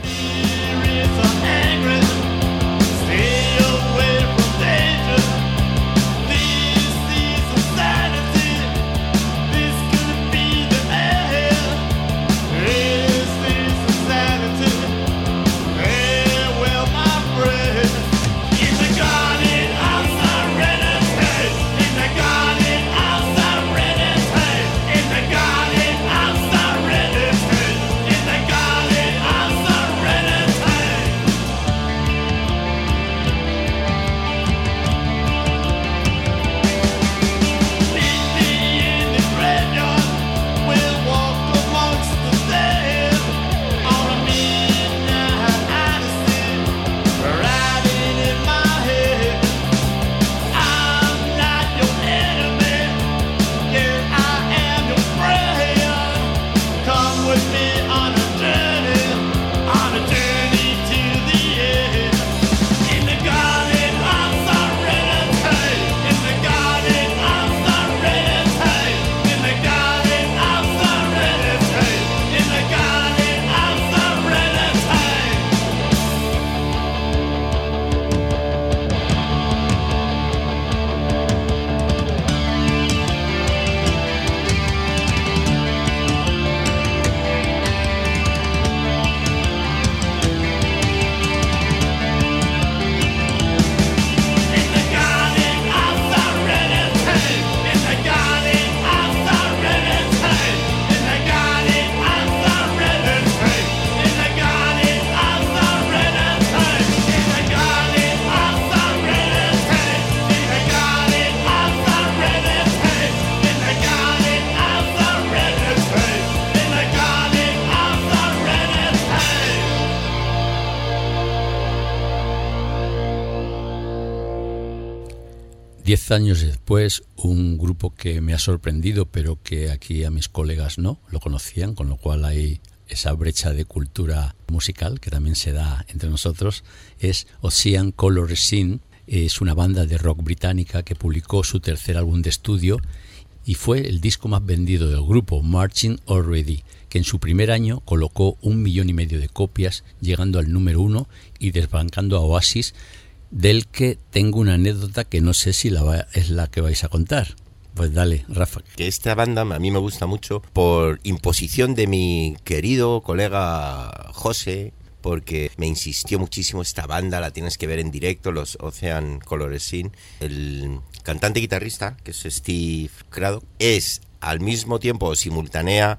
Diez años después, un grupo que me ha sorprendido, pero que aquí a mis colegas no lo conocían, con lo cual hay esa brecha de cultura musical que también se da entre nosotros, es Ocean Color Scene. Es una banda de rock británica que publicó su tercer álbum de estudio y fue el disco más vendido del grupo, Marching Already, que en su primer año colocó un millón y medio de copias, llegando al número uno y desbancando a Oasis, del que tengo una anécdota que no sé si la va, es la que vais a contar. Pues dale, Rafa. Que esta banda a mí me gusta mucho por imposición de mi querido colega José, porque me insistió muchísimo: esta banda la tienes que ver en directo, los Ocean Color Scene. El cantante y guitarrista, que es Steve Craddock, es al mismo tiempo simultánea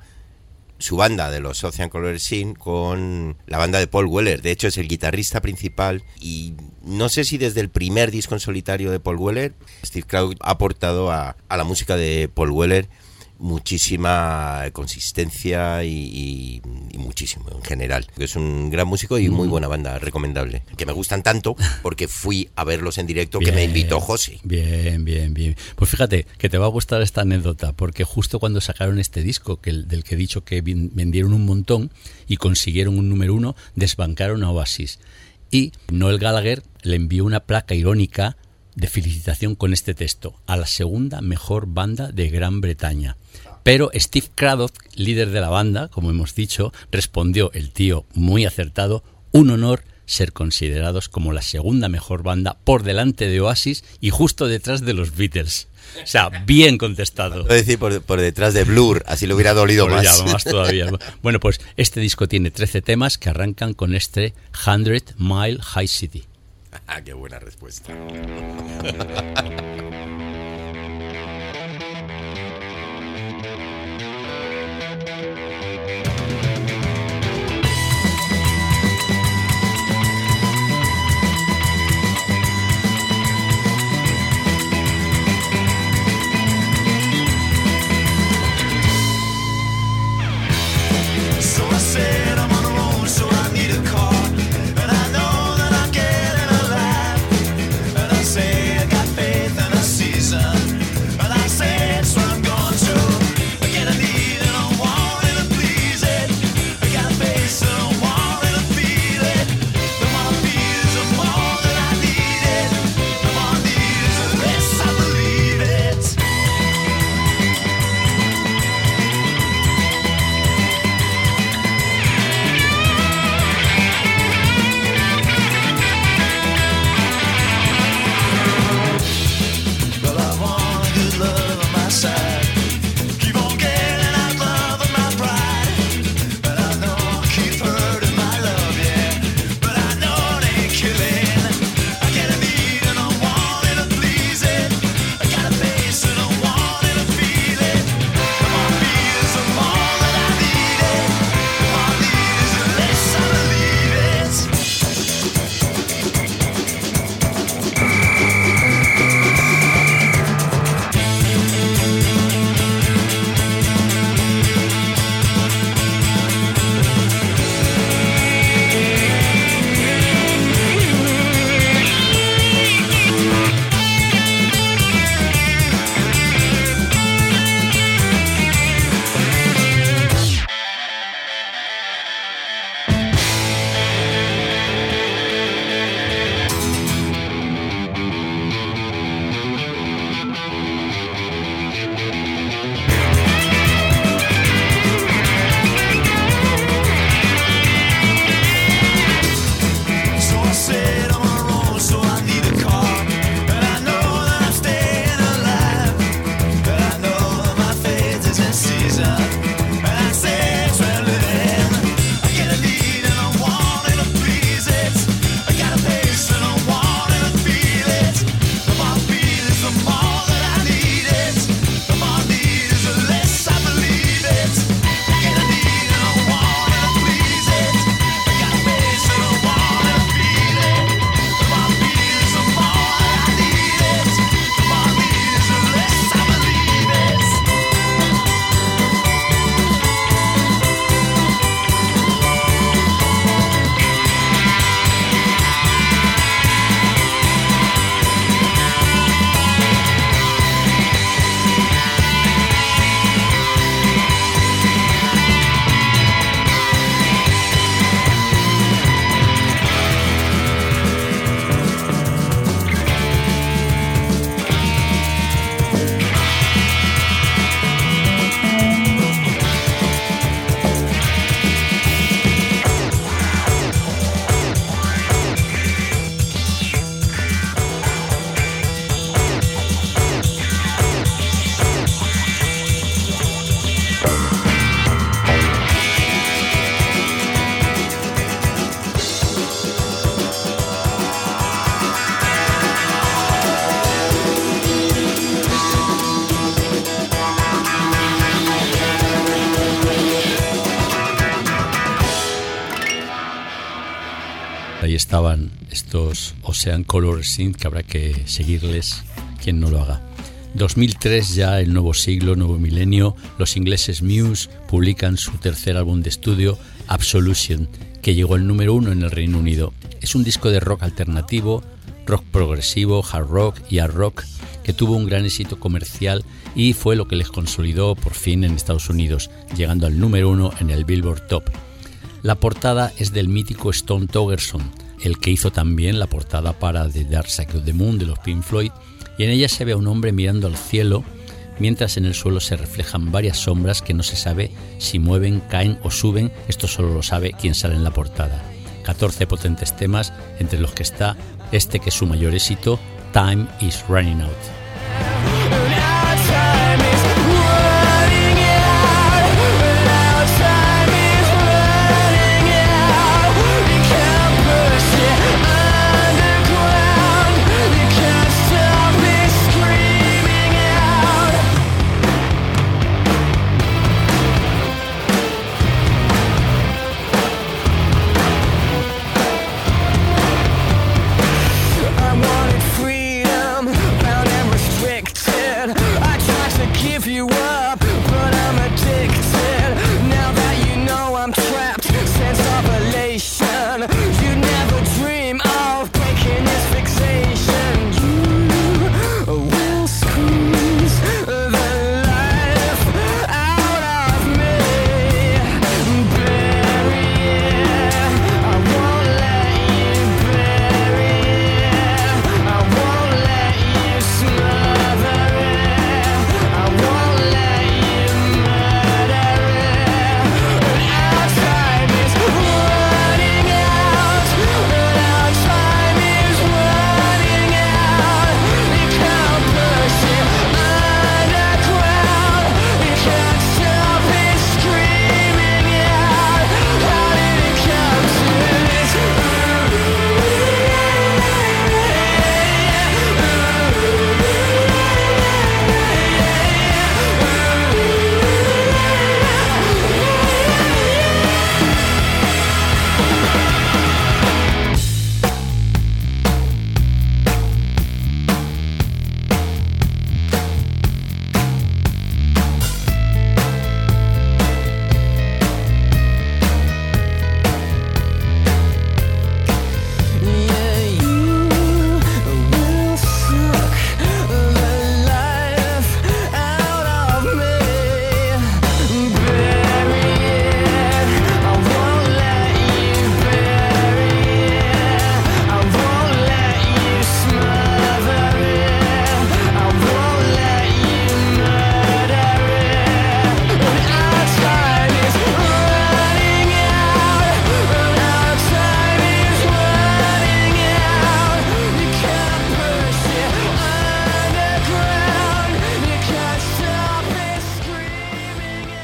su banda de los Ocean Color Scene con la banda de Paul Weller. De hecho, es el guitarrista principal, y no sé si desde el primer disco en solitario de Paul Weller, Steve Craddock ha aportado a, a la música de Paul Weller muchísima consistencia y, y, y muchísimo en general. Es un gran músico y muy buena banda, recomendable. Que me gustan tanto porque fui a verlos en directo, bien, que me invitó José. Bien, bien, bien. Pues fíjate que te va a gustar esta anécdota, porque justo cuando sacaron este disco, que del que he dicho que vendieron un montón y consiguieron un número uno, desbancaron a Oasis. Y Noel Gallagher le envió una placa irónica de felicitación con este texto: a la segunda mejor banda de Gran Bretaña. Pero Steve Craddock, líder de la banda, como hemos dicho, respondió, el tío muy acertado: un honor ser considerados como la segunda mejor banda, por delante de Oasis y justo detrás de los Beatles. O sea, bien contestado. Puedo decir por, por detrás de Blur, así le hubiera dolido pues más. Ya, más todavía. Bueno, pues este disco tiene trece temas que arrancan con este Hundred Mile High City. Ah, qué buena respuesta. So I said I'm on the road, so I need a car. busy season. And I say it's well living. I get a need and I want it to please it. I got a pace and I want it to feel it. The more I feel it, the more that I need it. The more I need is the less I believe it. I get a need and I want it to please it. I got a pace and I want it to feel it. The more I feel is the more that I need it. The more I need is the less I believe it. Ahí estaban estos Ocean Color Scene, que habrá que seguirles quien no lo haga. dos mil tres, ya el nuevo siglo, nuevo milenio, los ingleses Muse publican su tercer álbum de estudio, Absolution, que llegó al número uno en el Reino Unido. Es un disco de rock alternativo, rock progresivo, hard rock y hard rock, que tuvo un gran éxito comercial y fue lo que les consolidó por fin en Estados Unidos, llegando al número uno en el Billboard Top. La portada es del mítico Stone Togerson, el que hizo también la portada para The Dark Side of the Moon de los Pink Floyd, y en ella se ve a un hombre mirando al cielo, mientras en el suelo se reflejan varias sombras que no se sabe si mueven, caen o suben. Esto solo lo sabe quien sale en la portada. catorce potentes temas, entre los que está este que es su mayor éxito, Time is Running Out. Let you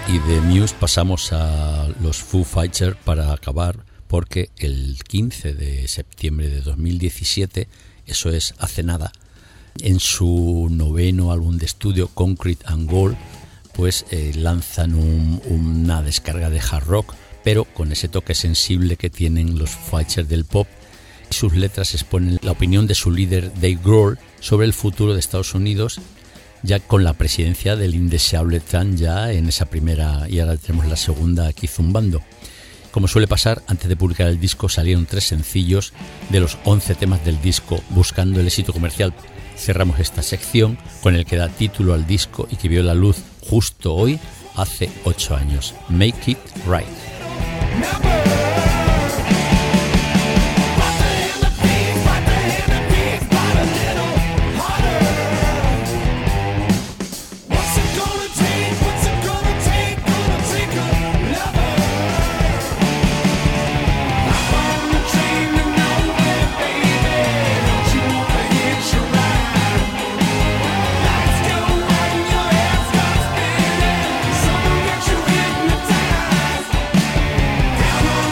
Y de Muse pasamos a los Foo Fighters para acabar, porque el quince de septiembre de dos mil diecisiete, eso es hace nada, en su noveno álbum de estudio, Concrete and Gold, pues eh, lanzan un, una descarga de hard rock, pero con ese toque sensible que tienen los Fighters del pop. Sus letras exponen la opinión de su líder Dave Grohl sobre el futuro de Estados Unidos, ya con la presidencia del indeseable Trump ya en esa primera, y ahora tenemos la segunda aquí zumbando. Como suele pasar, antes de publicar el disco salieron tres sencillos de los once temas del disco, buscando el éxito comercial. Cerramos esta sección con el que da título al disco y que vio la luz justo hoy, hace ocho años, Make It Right. Down on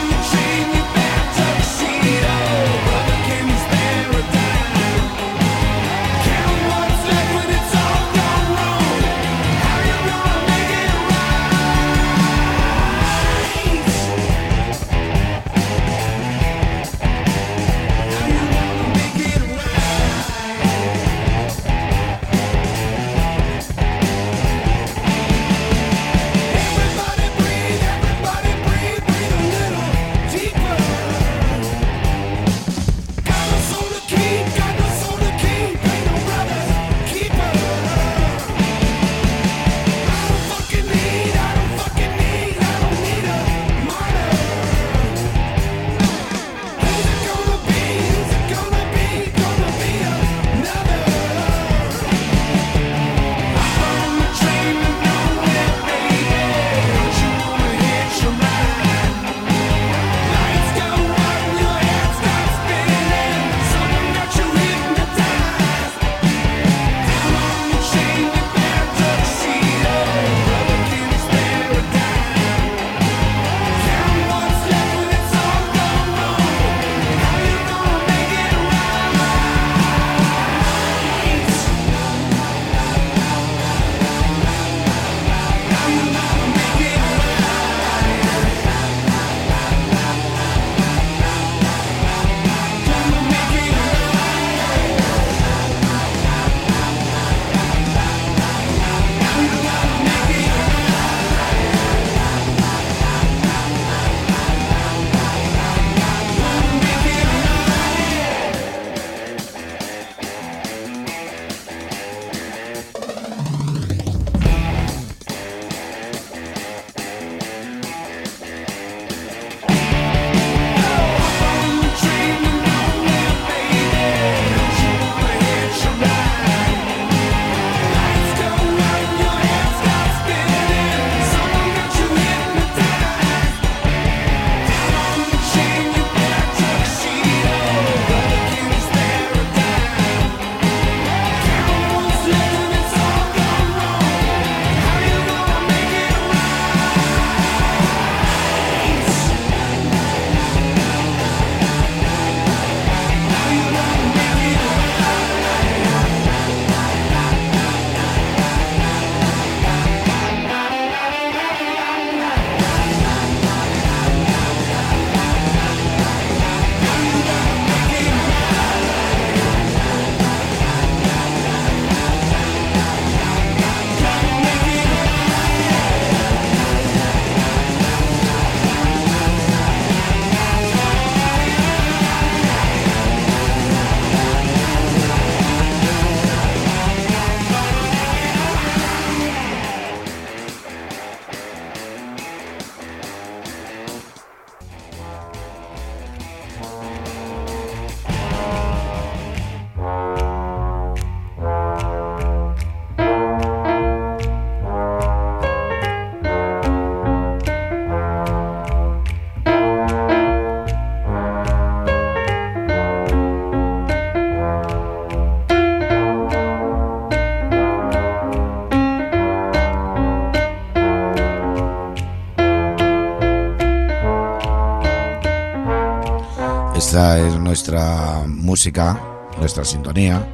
esta es nuestra música, nuestra sintonía,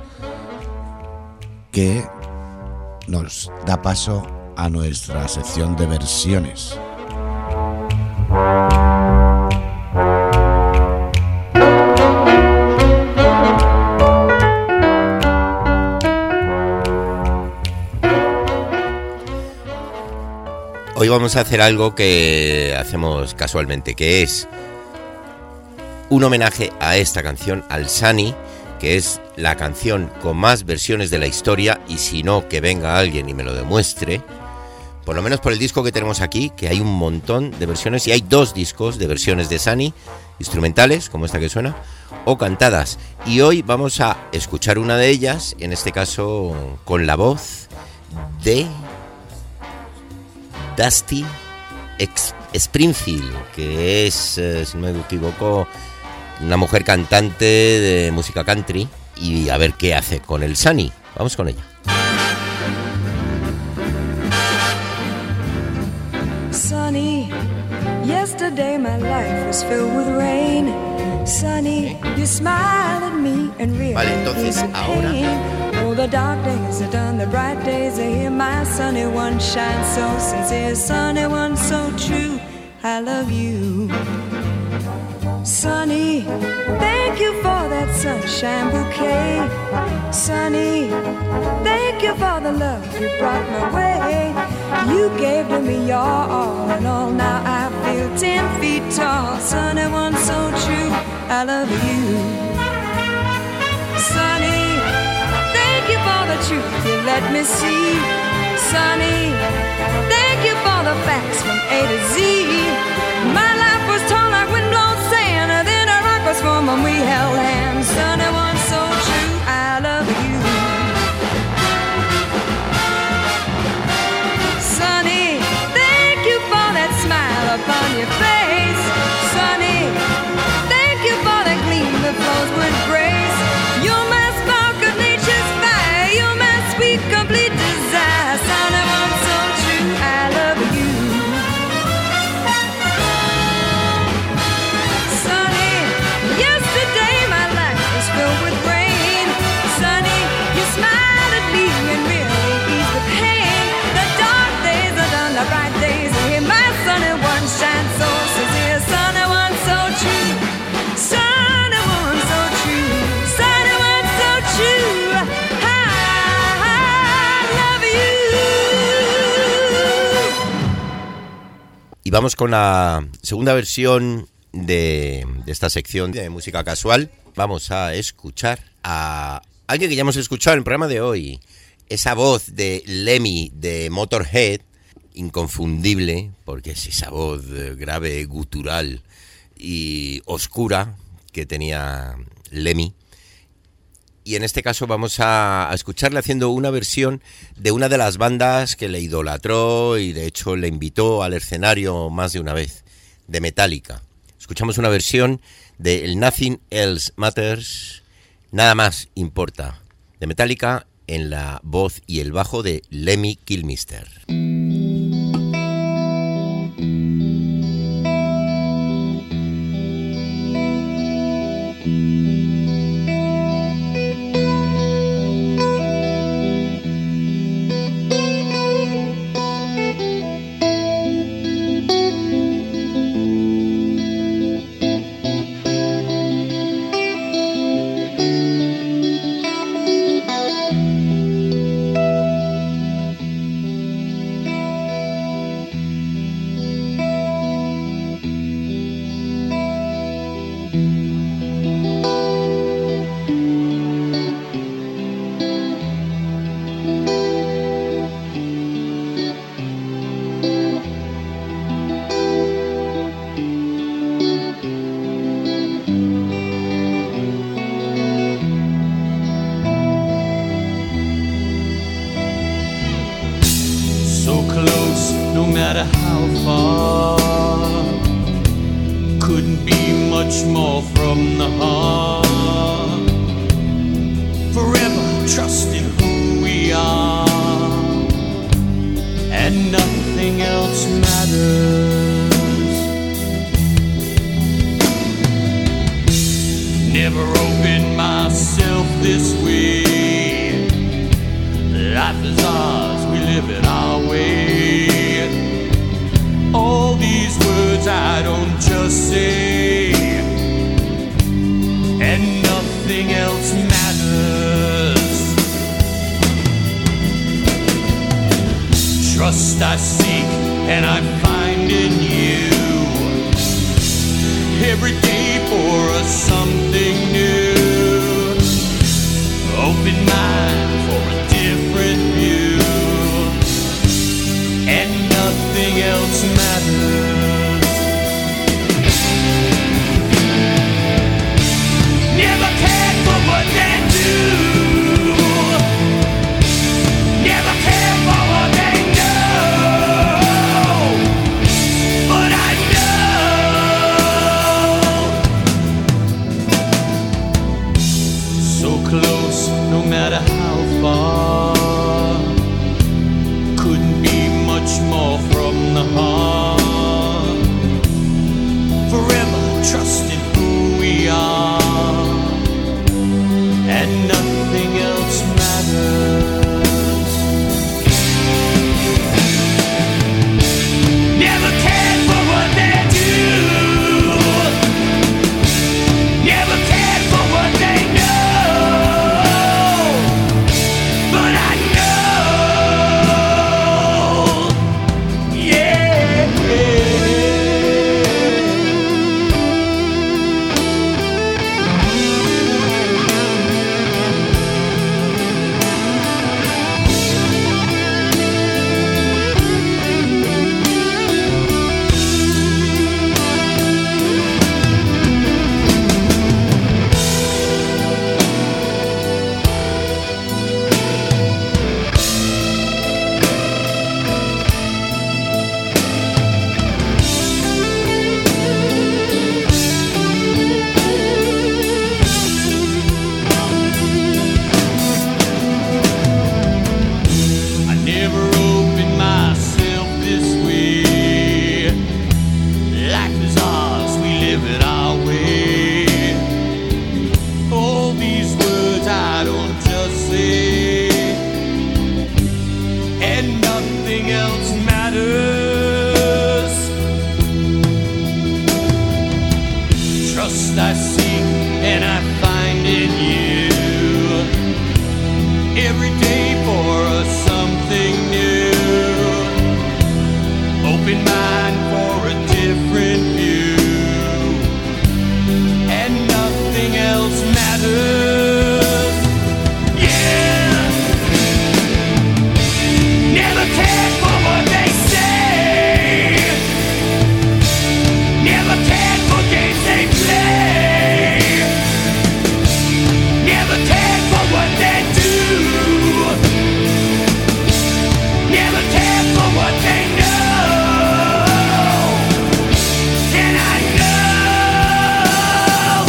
que nos da paso a nuestra sección de versiones. Hoy vamos a hacer algo que hacemos casualmente, que es un homenaje a esta canción, al Sunny, que es la canción con más versiones de la historia, y si no, que venga alguien y me lo demuestre, por lo menos por el disco que tenemos aquí, que hay un montón de versiones, y hay dos discos de versiones de Sunny, instrumentales, como esta que suena, o cantadas. Y hoy vamos a escuchar una de ellas, en este caso con la voz de Dusty Springfield, que es, eh, si no me equivoco, una mujer cantante de música country, y a ver qué hace con el Sunny. Vamos con ella. Sunny, yesterday my life was filled with rain. Sunny, you smiled at me and really Vale, entonces ahora oh, the dark days are done, the bright days are here. My sunny one shines so sincere, sunny one so true. I love you. Sunny, thank you for that sunshine bouquet. Sunny, thank you for the love you brought my way. You gave to me your all and all, now I feel ten feet tall. Sunny one so true, I love you. Sunny, thank you for the truth you let me see. Sunny, thank you for the facts from A to Z. My life was torn like windblown sand, and then a rock was formed when we held hands. Sunny one so true, I love you. Sunny, thank you for that smile upon your face. Sunny, thank you for that gleam that flows with grace. You're my spark of nature's fire, you're my sweet complete desire. Sunny one so true, I love you. Sunny, yesterday my life was filled with rain. Sunny, you smiled at me and really eased the pain. The dark days are done, the bright days are here. My sunny one shines so sincere. Sunny one so true, sunny one so true, sunny one so true. I love you. Y vamos con la segunda versión de, de esta sección de música casual. Vamos a escuchar a alguien que ya hemos escuchado en el programa de hoy. Esa voz de Lemmy de Motorhead, inconfundible, porque es esa voz grave, gutural y oscura que tenía Lemmy. Y en este caso vamos a, a escucharle haciendo una versión de una de las bandas que le idolatró y de hecho le invitó al escenario más de una vez, de Metallica. Escuchamos una versión de el Nothing Else Matters, Nada Más Importa, de Metallica, en la voz y el bajo de Lemmy Kilmister. Never opened myself this way. Life is ours, we live it our way. All these words I don't just say, and nothing else matters. Trust I seek and I find in you. Every day for us something new. Open mind for a different view, and nothing else matters. Never cared for what they do. Never cared for what they know. But I know. So close, no matter how far. Couldn't be much more from the heart. Forever trusting who we are, and nothing else matters. Never cared for what they do. Never cared for what they know. But I know. Yeah. I never opened myself this way. Life is ours, we live it our way. All these words I don't just say, and nothing else matters. Trust I seek and I find in you. Every day for us something new. Open mind for a different view, and nothing else matters. Yeah. Never cared for what they say. Never cared for games they play. Never cared for what they do. Never cared for what they know. And I know,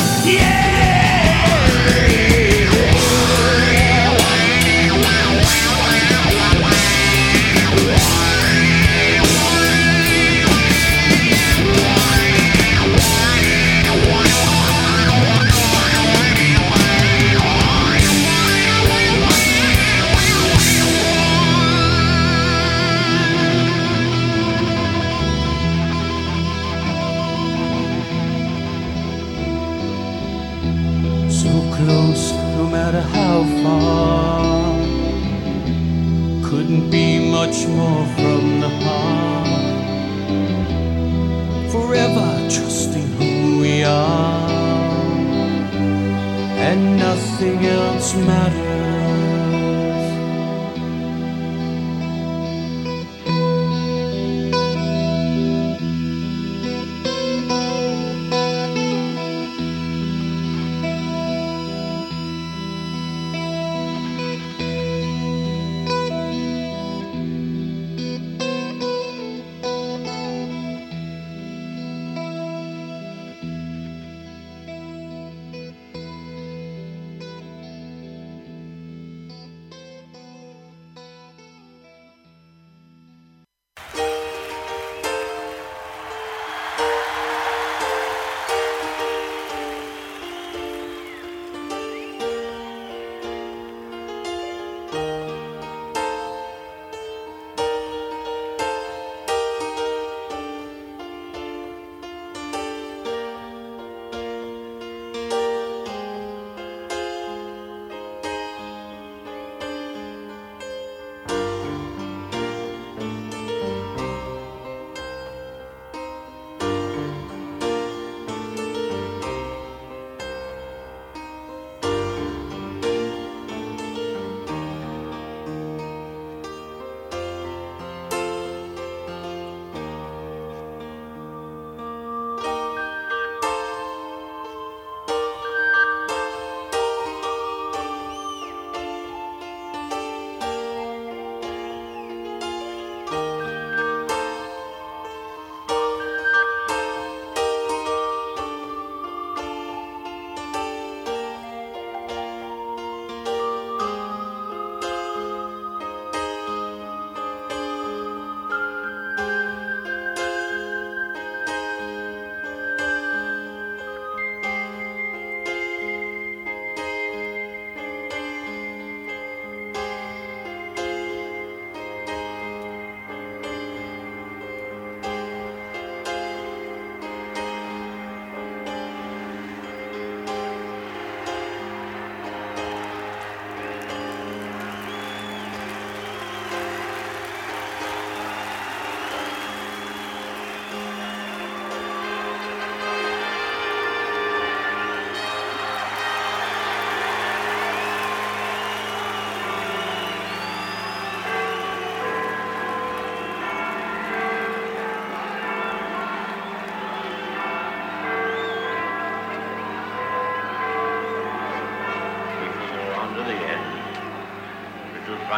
so close, no matter how far. Couldn't be much more from the heart. Forever trusting who we are, and nothing else matters.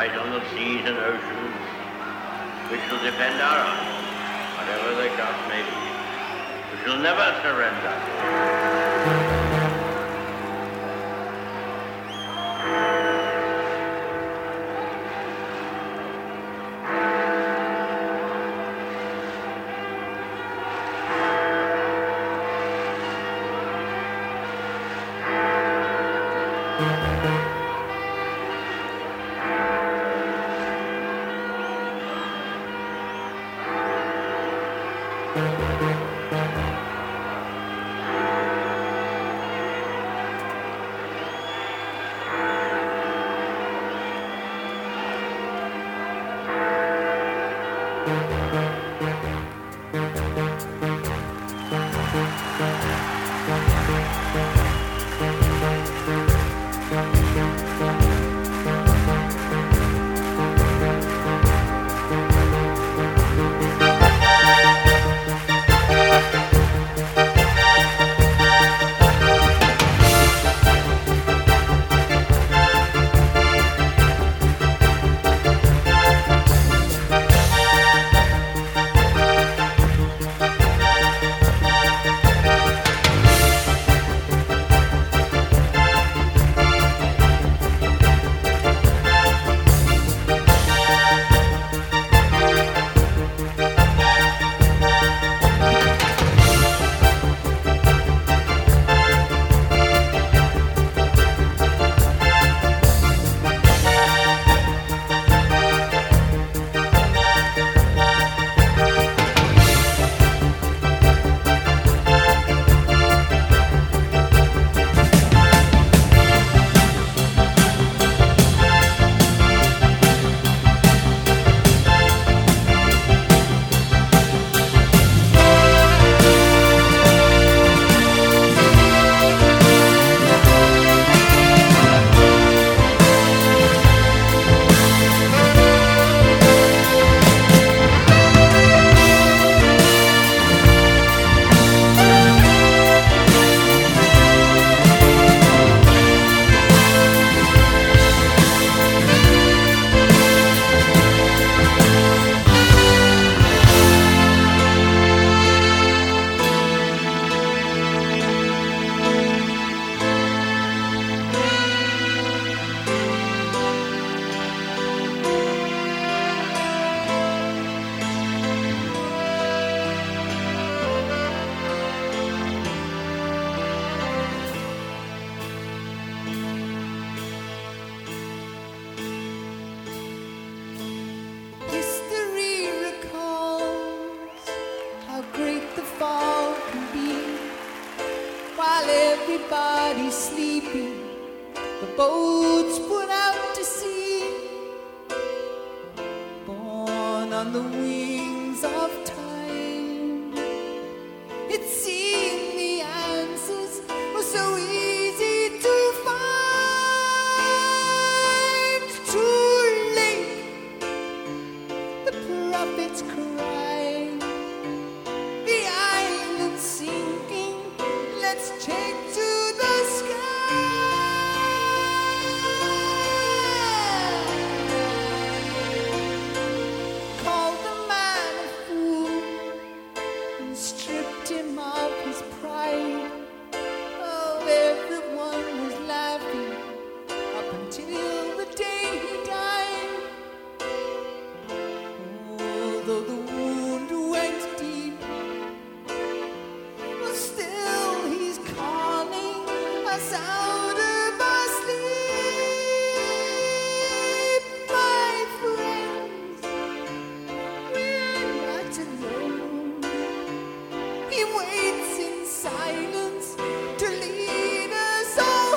fight on the seas and oceans. We shall defend our honor, whatever the cost may be. We shall never surrender. everybody's sleeping, the boats put out to sea, born on the wings of time. It seemed the answers were so easy to find. Too late, the prophets cried, the island's sinking, let's take to the sky. Called the man a fool and stripped him of his pride. Oh, everyone was laughing up until the day he died. Although the wound went deep, but still he's calling us out of our sleep. My friends, we're not alone. He waits in silence to lead us all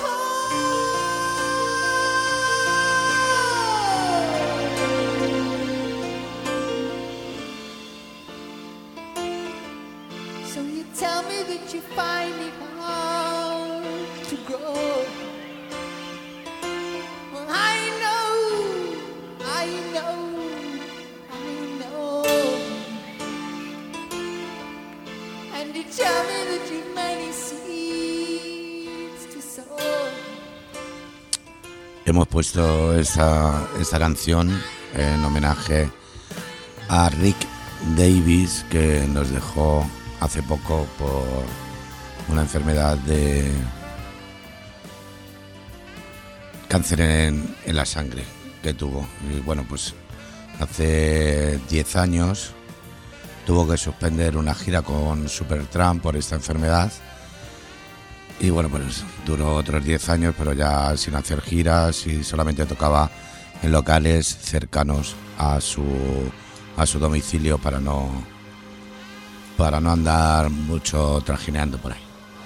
home. So you tell me that you find it hard to go. Well, I know, I know, I know. And you tell me that you've many seeds to sow. hemos puesto esta, esta canción en homenaje a Rick Davies, que nos dejó hace poco por una enfermedad de cáncer en, en la sangre que tuvo. Y bueno, pues hace diez años tuvo que suspender una gira con Supertramp por esta enfermedad. Y bueno, pues duró otros diez años, pero ya sin hacer giras, y solamente tocaba en locales cercanos a su a su domicilio para no para no andar mucho trajineando por ahí.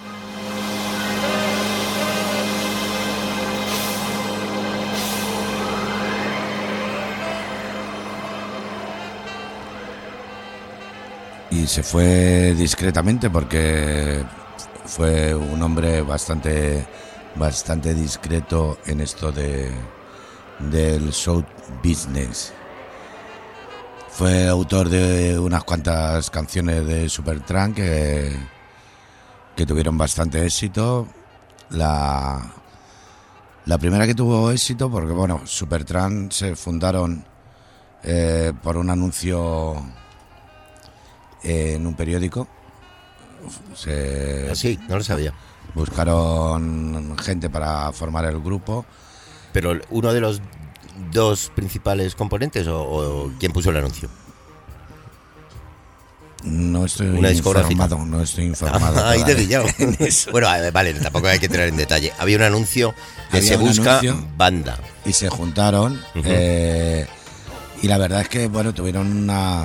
Y se fue discretamente porque fue un hombre bastante bastante discreto en esto de del show business. Fue autor de unas cuantas canciones de Supertramp que, que tuvieron bastante éxito. La, la primera que tuvo éxito, porque bueno, Supertramp se fundaron eh, por un anuncio en un periódico. Se ¿Ah, sí? No lo sabía. Buscaron gente para formar el grupo. Pero uno de los dos principales componentes, o, o quién puso el anuncio. No estoy Una discográfica. informado, no estoy informado. Ah, ahí te he pillado. en eso. Bueno, a ver, vale, tampoco hay que entrar en detalle. Había un anuncio que Había se un busca anuncio banda. Y se juntaron. Ujú. eh, y la verdad es que, bueno, tuvieron una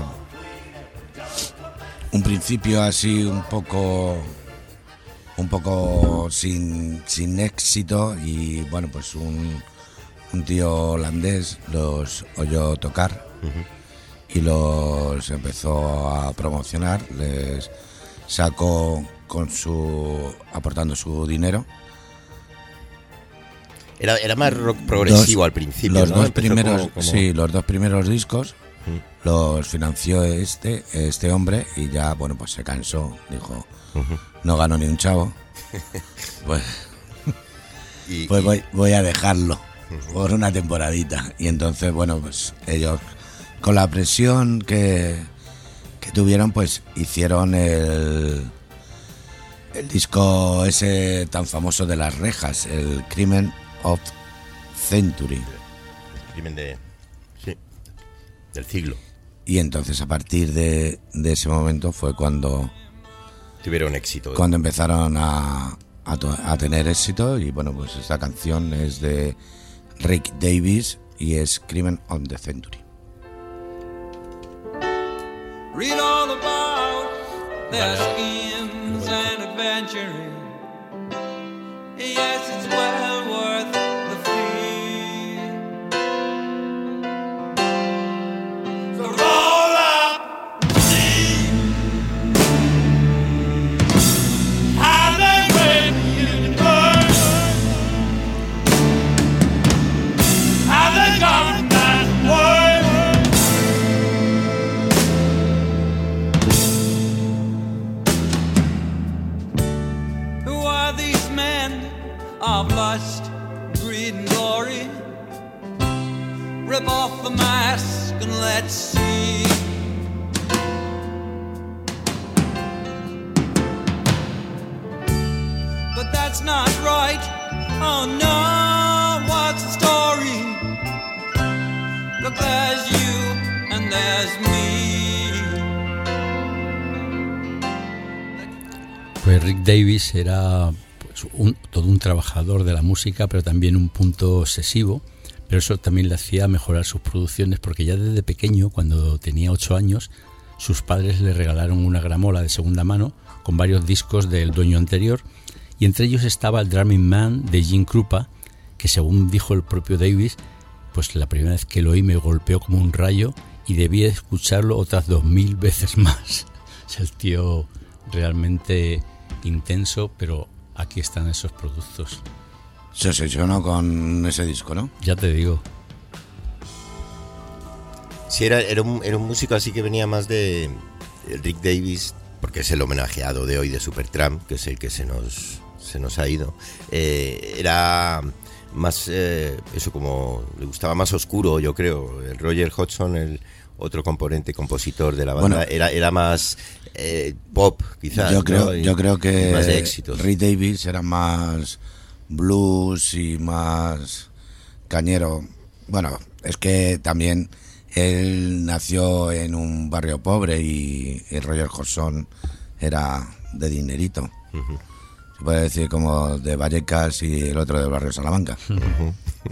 un principio así un poco un poco sin, sin éxito, y bueno, pues un, un tío holandés los oyó tocar. Ujú. Y los empezó a promocionar, les sacó con su aportando su dinero. Era, era más rock progresivo Dos- al principio, Los ¿no? dos Empezó primeros, como- como- sí, los dos primeros discos Mm. los financió este este hombre, y ya bueno, pues se cansó, dijo, Ujú. no gano ni un chavo, pues, Y- pues y- voy, voy a dejarlo por una temporadita. Y entonces, bueno, pues ellos, con la presión que, que tuvieron, pues hicieron el, el disco ese tan famoso de las rejas, el Crimen of Century. Crimen de... Sí, del siglo. Y entonces, a partir de, de ese momento fue cuando, Tuvieron éxito. cuando empezaron a, a, to- a tener éxito. Y bueno, pues esta canción es de Rick Davies y es Crimen of the Century. Read all about their schemes and adventuring. Yes, it's well worth the fee. So roll up, how they break you burn, how they got that word. Who are these men of lust, greed, and glory? Rip off the mask and let's see. But that's not right. Oh no, what's the story? Look, there's you and there's me. Pues Rick Davies era pues, un, todo un trabajador de la música, pero también un punto obsesivo. Pero eso también le hacía mejorar sus producciones, porque ya desde pequeño, cuando tenía ocho años, sus padres le regalaron una gramola de segunda mano con varios discos del dueño anterior, y entre ellos estaba el Drumming Man de Gene Krupa, que según dijo el propio Davies, pues la primera vez que lo oí me golpeó como un rayo y debía escucharlo otras dos mil veces más. Es el tío realmente intenso, pero aquí están esos productos. Se obsesionó con ese disco, ¿no? Ya te digo. Sí, era, era, un, era un músico así que venía más de Rick Davies, porque es el homenajeado de hoy de Supertramp, que es el que se nos, se nos ha ido. Eh, era más eh, eso como le gustaba más oscuro, yo creo. El Roger Hodgson, el otro componente compositor de la banda, bueno, era era más eh, pop, quizás. Yo creo, ¿no? y, yo creo que más de éxitos. Rick Davies era más blues y más cañero. Bueno, es que también él nació en un barrio pobre y el Roger Hodgson era de dinerito. Uh-huh. Se puede decir como de Vallecas y el otro del barrio Salamanca. Uh-huh.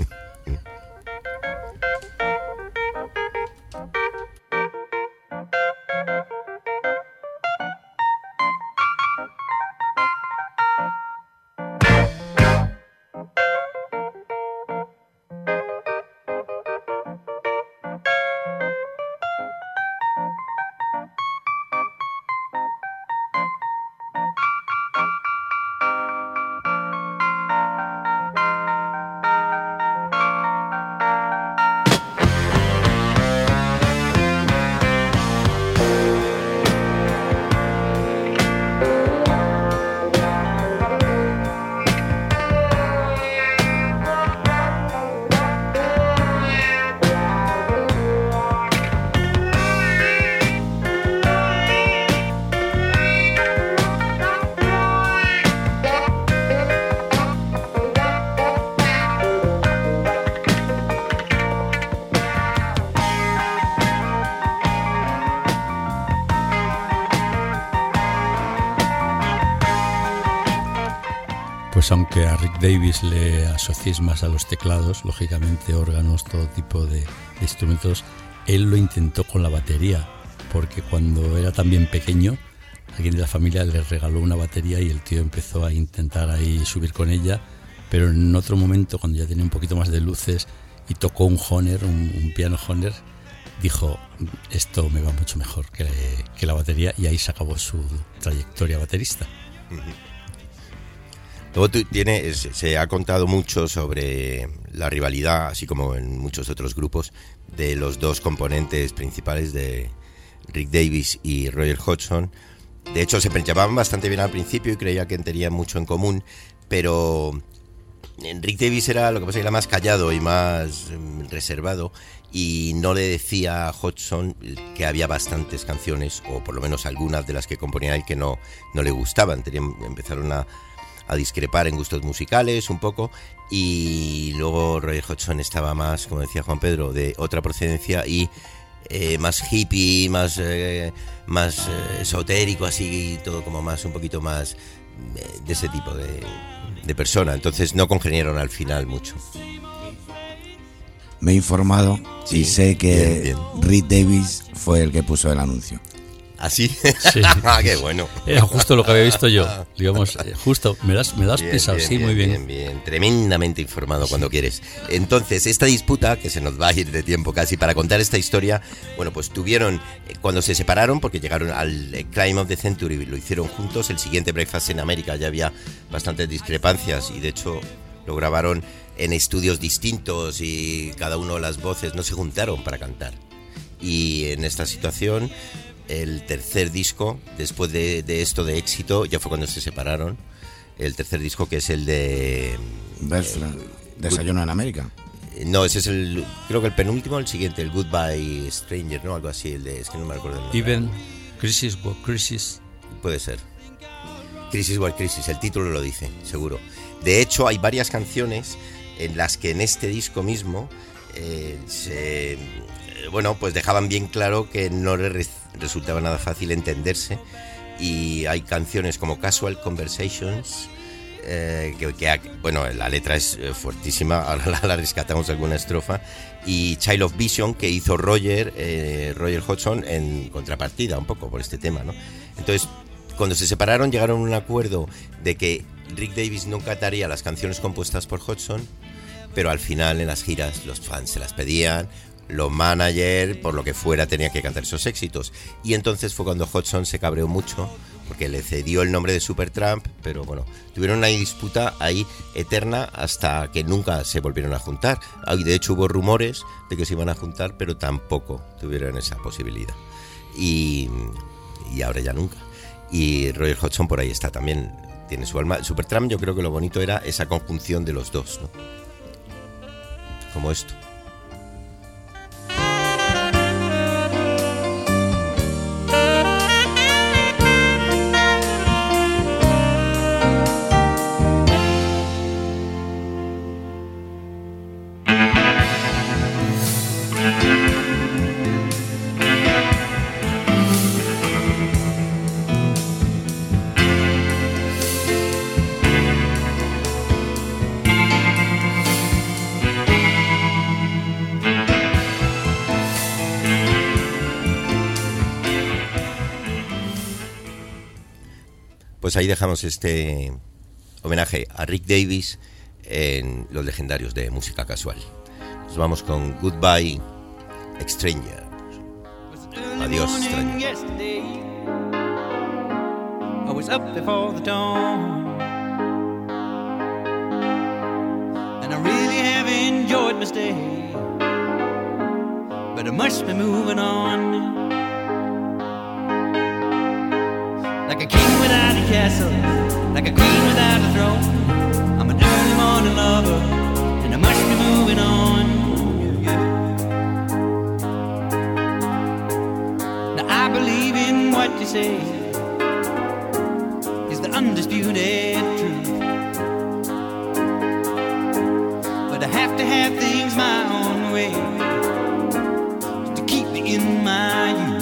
Pues aunque a Rick Davies le asociéis más a los teclados, lógicamente órganos, todo tipo de, de instrumentos, él lo intentó con la batería, porque cuando era también pequeño, alguien de la familia le regaló una batería y el tío empezó a intentar ahí subir con ella, pero en otro momento, cuando ya tenía un poquito más de luces y tocó un Hohner, un, un piano Hohner, dijo, esto me va mucho mejor que, que la batería, y ahí se acabó su trayectoria baterista. Uh-huh. Luego tiene, se ha contado mucho sobre la rivalidad, así como en muchos otros grupos, de los dos componentes principales de Rick Davies y Roger Hodgson. De hecho, se llevaban bastante bien al principio y creía que tenían mucho en común, pero Rick Davies era lo que pasa que era más callado y más reservado, y no le decía a Hodgson que había bastantes canciones, o por lo menos algunas de las que componía él, que no, no le gustaban. Tenían, empezaron a a discrepar en gustos musicales un poco, y luego Roger Hodgson estaba más, como decía Juan Pedro, de otra procedencia y eh, más hippie, más, eh, más eh, esotérico, así, todo como más, un poquito más eh, de ese tipo de, de persona. Entonces no congeniaron al final mucho. Me he informado Sí, y sé que bien, bien. Rick Davies fue el que puso el anuncio. ¿Así? Sí. Ah, qué bueno. Era justo lo que había visto yo. Digamos, eh, justo, me lo has, me lo has Bien, pisado, bien, sí, muy bien. Bien, bien, tremendamente informado cuando quieres. Entonces, esta disputa, que se nos va a ir de tiempo casi para contar esta historia, bueno, pues tuvieron, eh, cuando se separaron, porque llegaron al eh, Climb of the Century, lo hicieron juntos, el siguiente Breakfast in America ya había bastantes discrepancias, y de hecho lo grabaron en estudios distintos y cada uno las voces no se juntaron para cantar. Y en esta situación, el tercer disco, después de, de esto de éxito, ya fue cuando se separaron. El tercer disco, que es el de Berfla, eh, Desayuno en América. No, ese es el, creo que el penúltimo, el siguiente, el Goodbye Stranger, ¿no? Algo así, el de, es que no me acuerdo el nombre. Even Crisis What Crisis. Puede ser. Crisis What Crisis, el título lo dice, seguro. De hecho, hay varias canciones en las que en este disco mismo eh, se, bueno, pues dejaban bien claro que no les res, resultaba nada fácil entenderse, y hay canciones como Casual Conversations, eh, que, que, bueno, la letra es fuertísima, ahora la, la rescatamos alguna estrofa, y Child of Vision, que hizo Roger, eh, Roger Hodgson en contrapartida un poco por este tema, ¿no? Entonces, cuando se separaron, llegaron a un acuerdo de que Rick Davies no cantaría las canciones compuestas por Hodgson, pero al final en las giras los fans se las pedían, los managers, por lo que fuera, tenía que cantar esos éxitos. Y entonces fue cuando Hodgson se cabreó mucho, porque le cedió el nombre de Supertramp, pero bueno, tuvieron una disputa ahí eterna hasta que nunca se volvieron a juntar. Y de hecho hubo rumores de que se iban a juntar, pero tampoco tuvieron esa posibilidad. Y, y ahora ya nunca. Y Roger Hodgson por ahí está también, tiene su alma. Supertramp, yo creo que lo bonito era esa conjunción de los dos, ¿no? como esto. Pues ahí dejamos este homenaje a Rick Davies en los legendarios de música casual. Nos vamos con Goodbye Stranger. Adiós, extraño. Yesterday, I was up before the dawn, and I really have enjoyed my stay, but I must be moving on. Like a king without a castle, like a queen without a throne, I'm an early morning lover, and I must be moving on. Now I believe in what you say is the undisputed truth, but I have to have things my own way to keep me in my youth.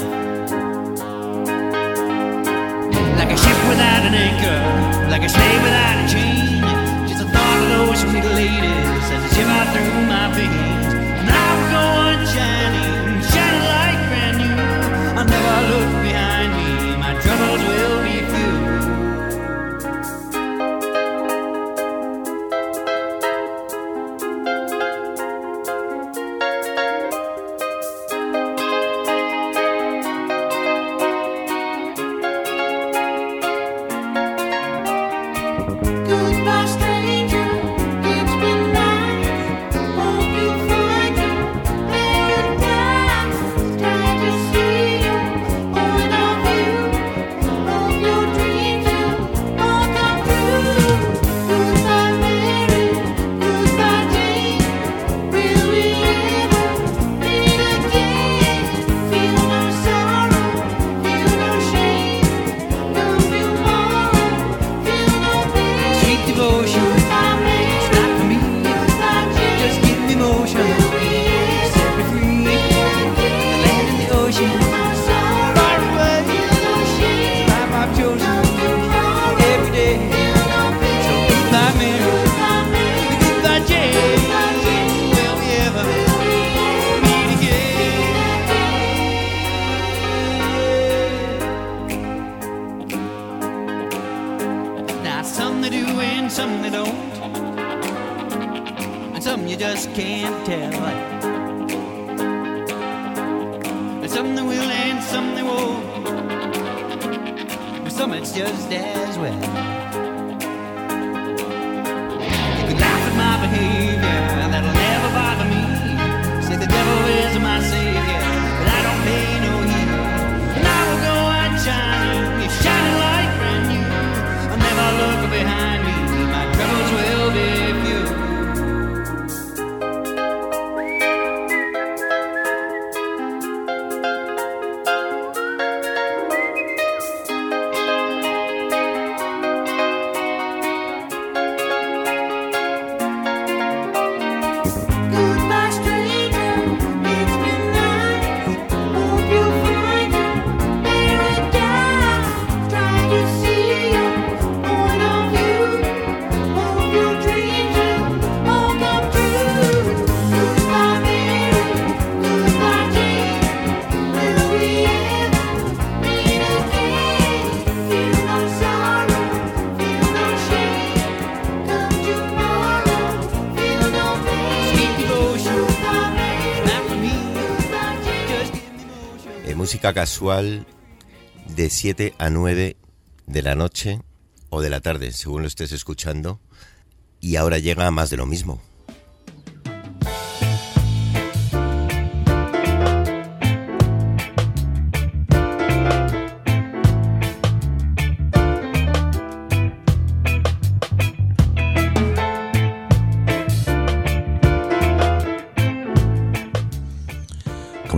Like a ship without an anchor, like a slave without a chain, just the thought of those sweet ladies as they shiver through my veins. And I will go on shining, shining like brand new. I'll never look behind me, my troubles will be few. Goodbye, stranger. It's been nice. Hope you find your paradise. Try to see you, point of view. Hope your dreams will all come true. Goodbye, Mary. Goodbye, Jane. Will we ever meet again? Feel no sorrow, feel no shame. No tomorrow, feel no pain. Sweet devotion, it's not for me. Just give me motion, set me free. The land and the ocean, far away. Life I've chosen every day. So goodbye, Mary. Goodbye, Jane. Will we ever meet again? Now some they do and some they don't, and some you just can't tell. And some they will and some they won't, but some it's just as well. You can laugh at my behavior, that'll never bother me. Say the devil is my savior, but I don't pay no heed. And I will go on shining, shining like brand new. I'll never look behind me, my troubles will be few. Goodbye, stranger. It's been nice. Hope you find your paradise. Try to see your point of view. Hope your dreams will all come true. Goodbye, Mary. Goodbye, Jane. Will we ever meet again? Feel no sorrow, feel no shame. Come tomorrow, feel no pain. Sweet devotion, not for me. Just give me motion. Eh, música casual de siete a nueve de la noche o de la tarde, según lo estés escuchando. Y ahora llega más de lo mismo.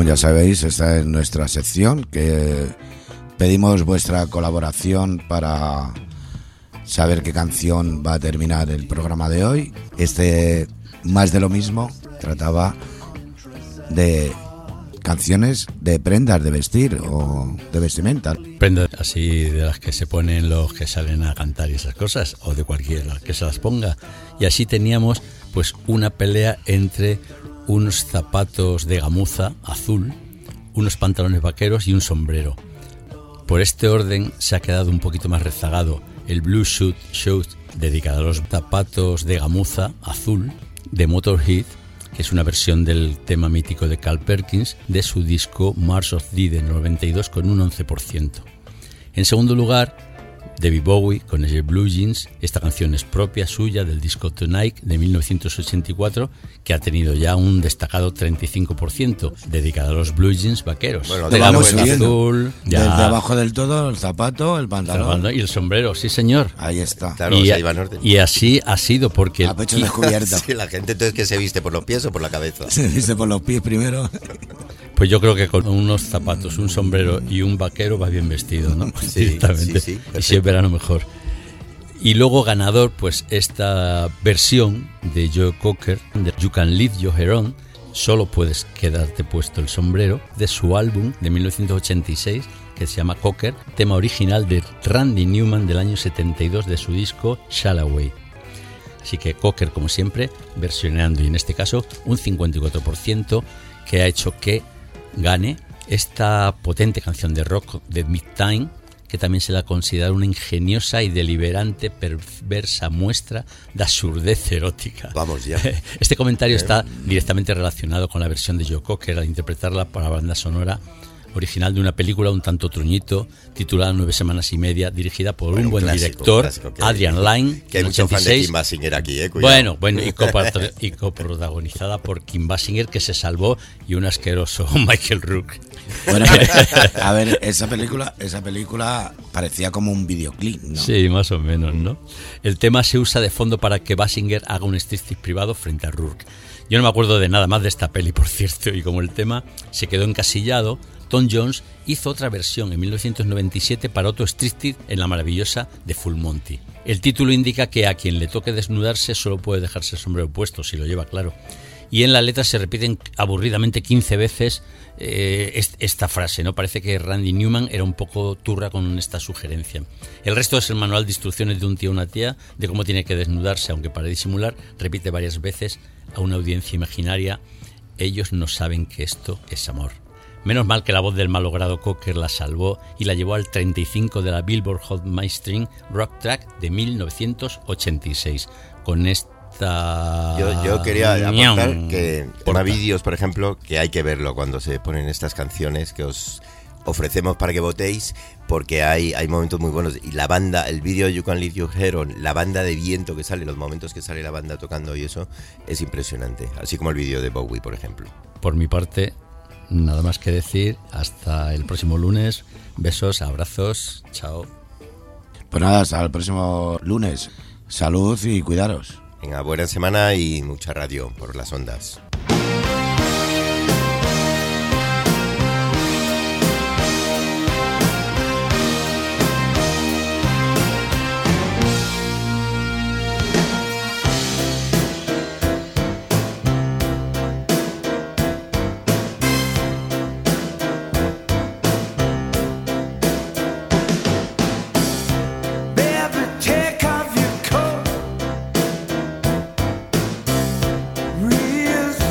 ya sabéis, esta es nuestra sección que pedimos vuestra colaboración para saber qué canción va a terminar el programa de hoy. Este Más de lo mismo trataba de canciones de prendas de vestir o de vestimenta. Prendas así de las que se ponen los que salen a cantar y esas cosas, o de cualquiera que se las ponga. Y así teníamos pues una pelea entre unos zapatos de gamuza azul, unos pantalones vaqueros y un sombrero. Por este orden se ha quedado un poquito más rezagado el Blue Suit Shoot, dedicado a los zapatos de gamuza azul de Motorhead, que es una versión del tema mítico de Carl Perkins de su disco Mars of D del noventa y dos con un once por ciento. En segundo lugar, David Bowie con ese Blue Jeans. Esta canción es propia suya del disco Tonight de mil novecientos ochenta y cuatro, que ha tenido ya un destacado treinta y cinco por ciento, dedicado a los Blue Jeans vaqueros. Bueno, de vamos gamuza subiendo. azul, ya. Desde abajo del todo, el zapato, el pantalón y el sombrero, sí señor. Ahí está. Claro, y, o sea, iba en orden. y así ha sido porque el A pecho descubierto. Sí, la gente entonces que se viste por los pies o por la cabeza. Se viste por los pies primero. Pues yo creo que con unos zapatos, un sombrero y un vaquero va bien vestido, ¿no? Sí, Directamente. sí, sí, y si es verano mejor. Y luego ganador, pues esta versión de Joe Cocker, de You Can Leave Your Hair On, solo puedes quedarte puesto el sombrero, de su álbum de mil novecientos ochenta y seis, que se llama Cocker, tema original de Randy Newman del año setenta y dos de su disco Shalloway. Así que Cocker, como siempre, versioneando, y en este caso un cincuenta y cuatro por ciento, que ha hecho que gane esta potente canción de rock de Midtime, que también se la considera una ingeniosa y deliberante perversa muestra de absurdez erótica. Vamos ya. Este comentario Eh. está directamente relacionado con la versión de Joe Cocker al interpretarla para la banda sonora original de una película un tanto truñito titulada Nueve semanas y media, dirigida por Bueno, un buen clásico, director, clásico que hay. Adrian Lyne, Que hay en mucho fan de ochenta y seis. Kim Basinger aquí, eh, cuidado. Bueno, bueno, y, copatro- y coprotagonizada por Kim Basinger, que se salvó, y un asqueroso Michael Rourke. Bueno, a ver, esa película, esa película parecía como un videoclip, ¿no? Sí, más o menos, ¿no? El tema se usa de fondo para que Basinger haga un striptease privado frente a Rourke. Yo no me acuerdo de nada más de esta peli, por cierto, y como el tema se quedó encasillado, Tom Jones hizo otra versión en mil novecientos noventa y siete para otro striptease en la maravillosa de Full Monty. El título indica que a quien le toque desnudarse solo puede dejarse el sombrero puesto, si lo lleva claro. Y en la letra se repiten aburridamente quince veces eh, est- esta frase, ¿no? Parece que Randy Newman era un poco turra con esta sugerencia. El resto es el manual de instrucciones de un tío o una tía de cómo tiene que desnudarse, aunque para disimular repite varias veces a una audiencia imaginaria: ellos no saben que esto es amor. Menos mal que la voz del malogrado Cocker la salvó y la llevó al treinta y cinco de la Billboard Hot Mainstream Rock Track de mil novecientos ochenta y seis. Con esta... Yo, yo quería aportar Ñam. que Porta. hay vídeos, por ejemplo, que hay que verlo cuando se ponen estas canciones que os ofrecemos para que votéis, porque hay, hay momentos muy buenos. Y la banda, el vídeo You Can Leave Your Hair On, la banda de viento que sale, los momentos que sale la banda tocando y eso, es impresionante. Así como el vídeo de Bowie, por ejemplo. Por mi parte, nada más que decir. Hasta el próximo lunes. Besos, abrazos, chao. Pues nada, hasta el próximo lunes. Salud y cuidaros. Venga, buena semana y mucha radio por las ondas. Baby, take off your coat. Real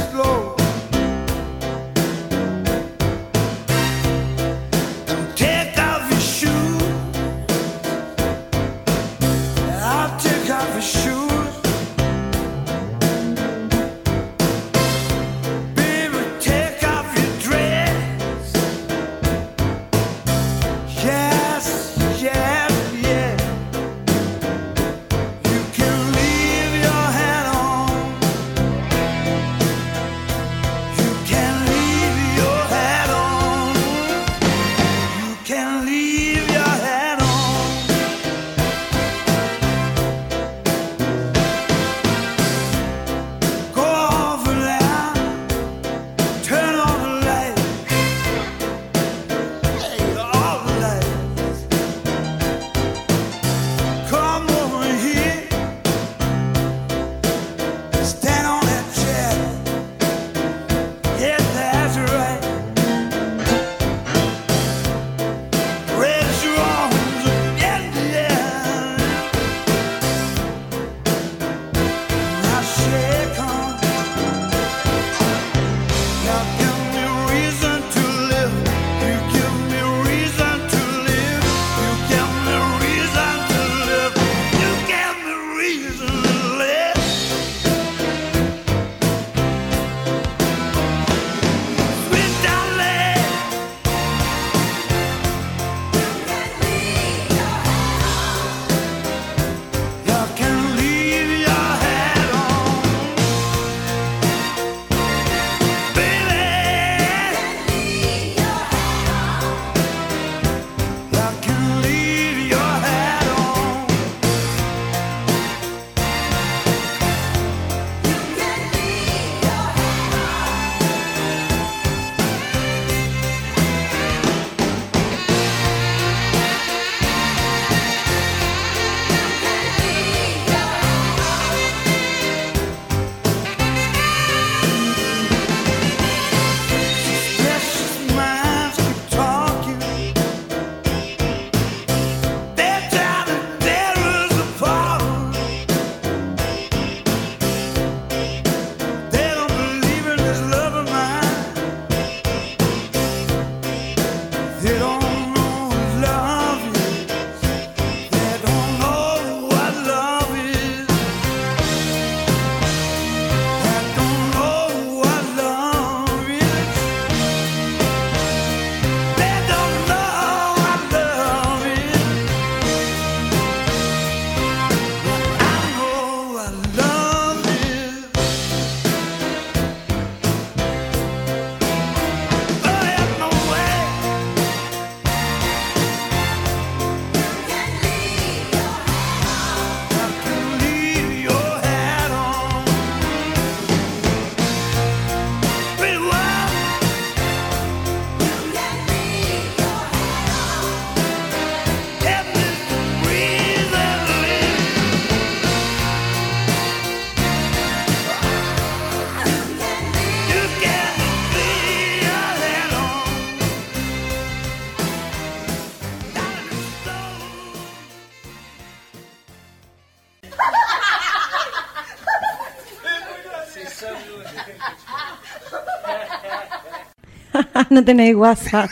no tenéis WhatsApp.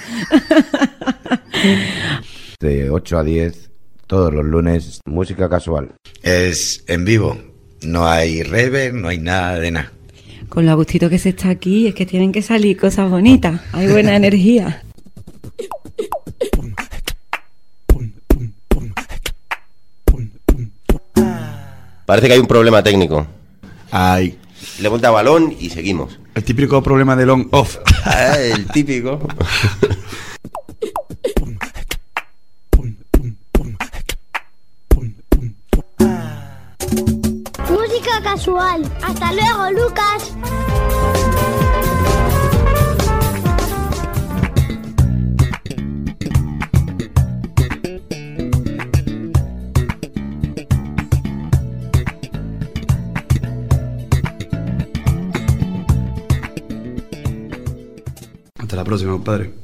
De ocho a diez, todos los lunes, música casual. Es en vivo, no hay reverb, no hay nada de nada. Con lo a gustito que se está aquí, es que tienen que salir cosas bonitas. Hay buena energía. Parece que hay un problema técnico. Ay. Levanta balón y seguimos. El típico problema del on-off. Ah, el típico. Música casual. Hasta luego, Lucas. Hasta la próxima, compadre.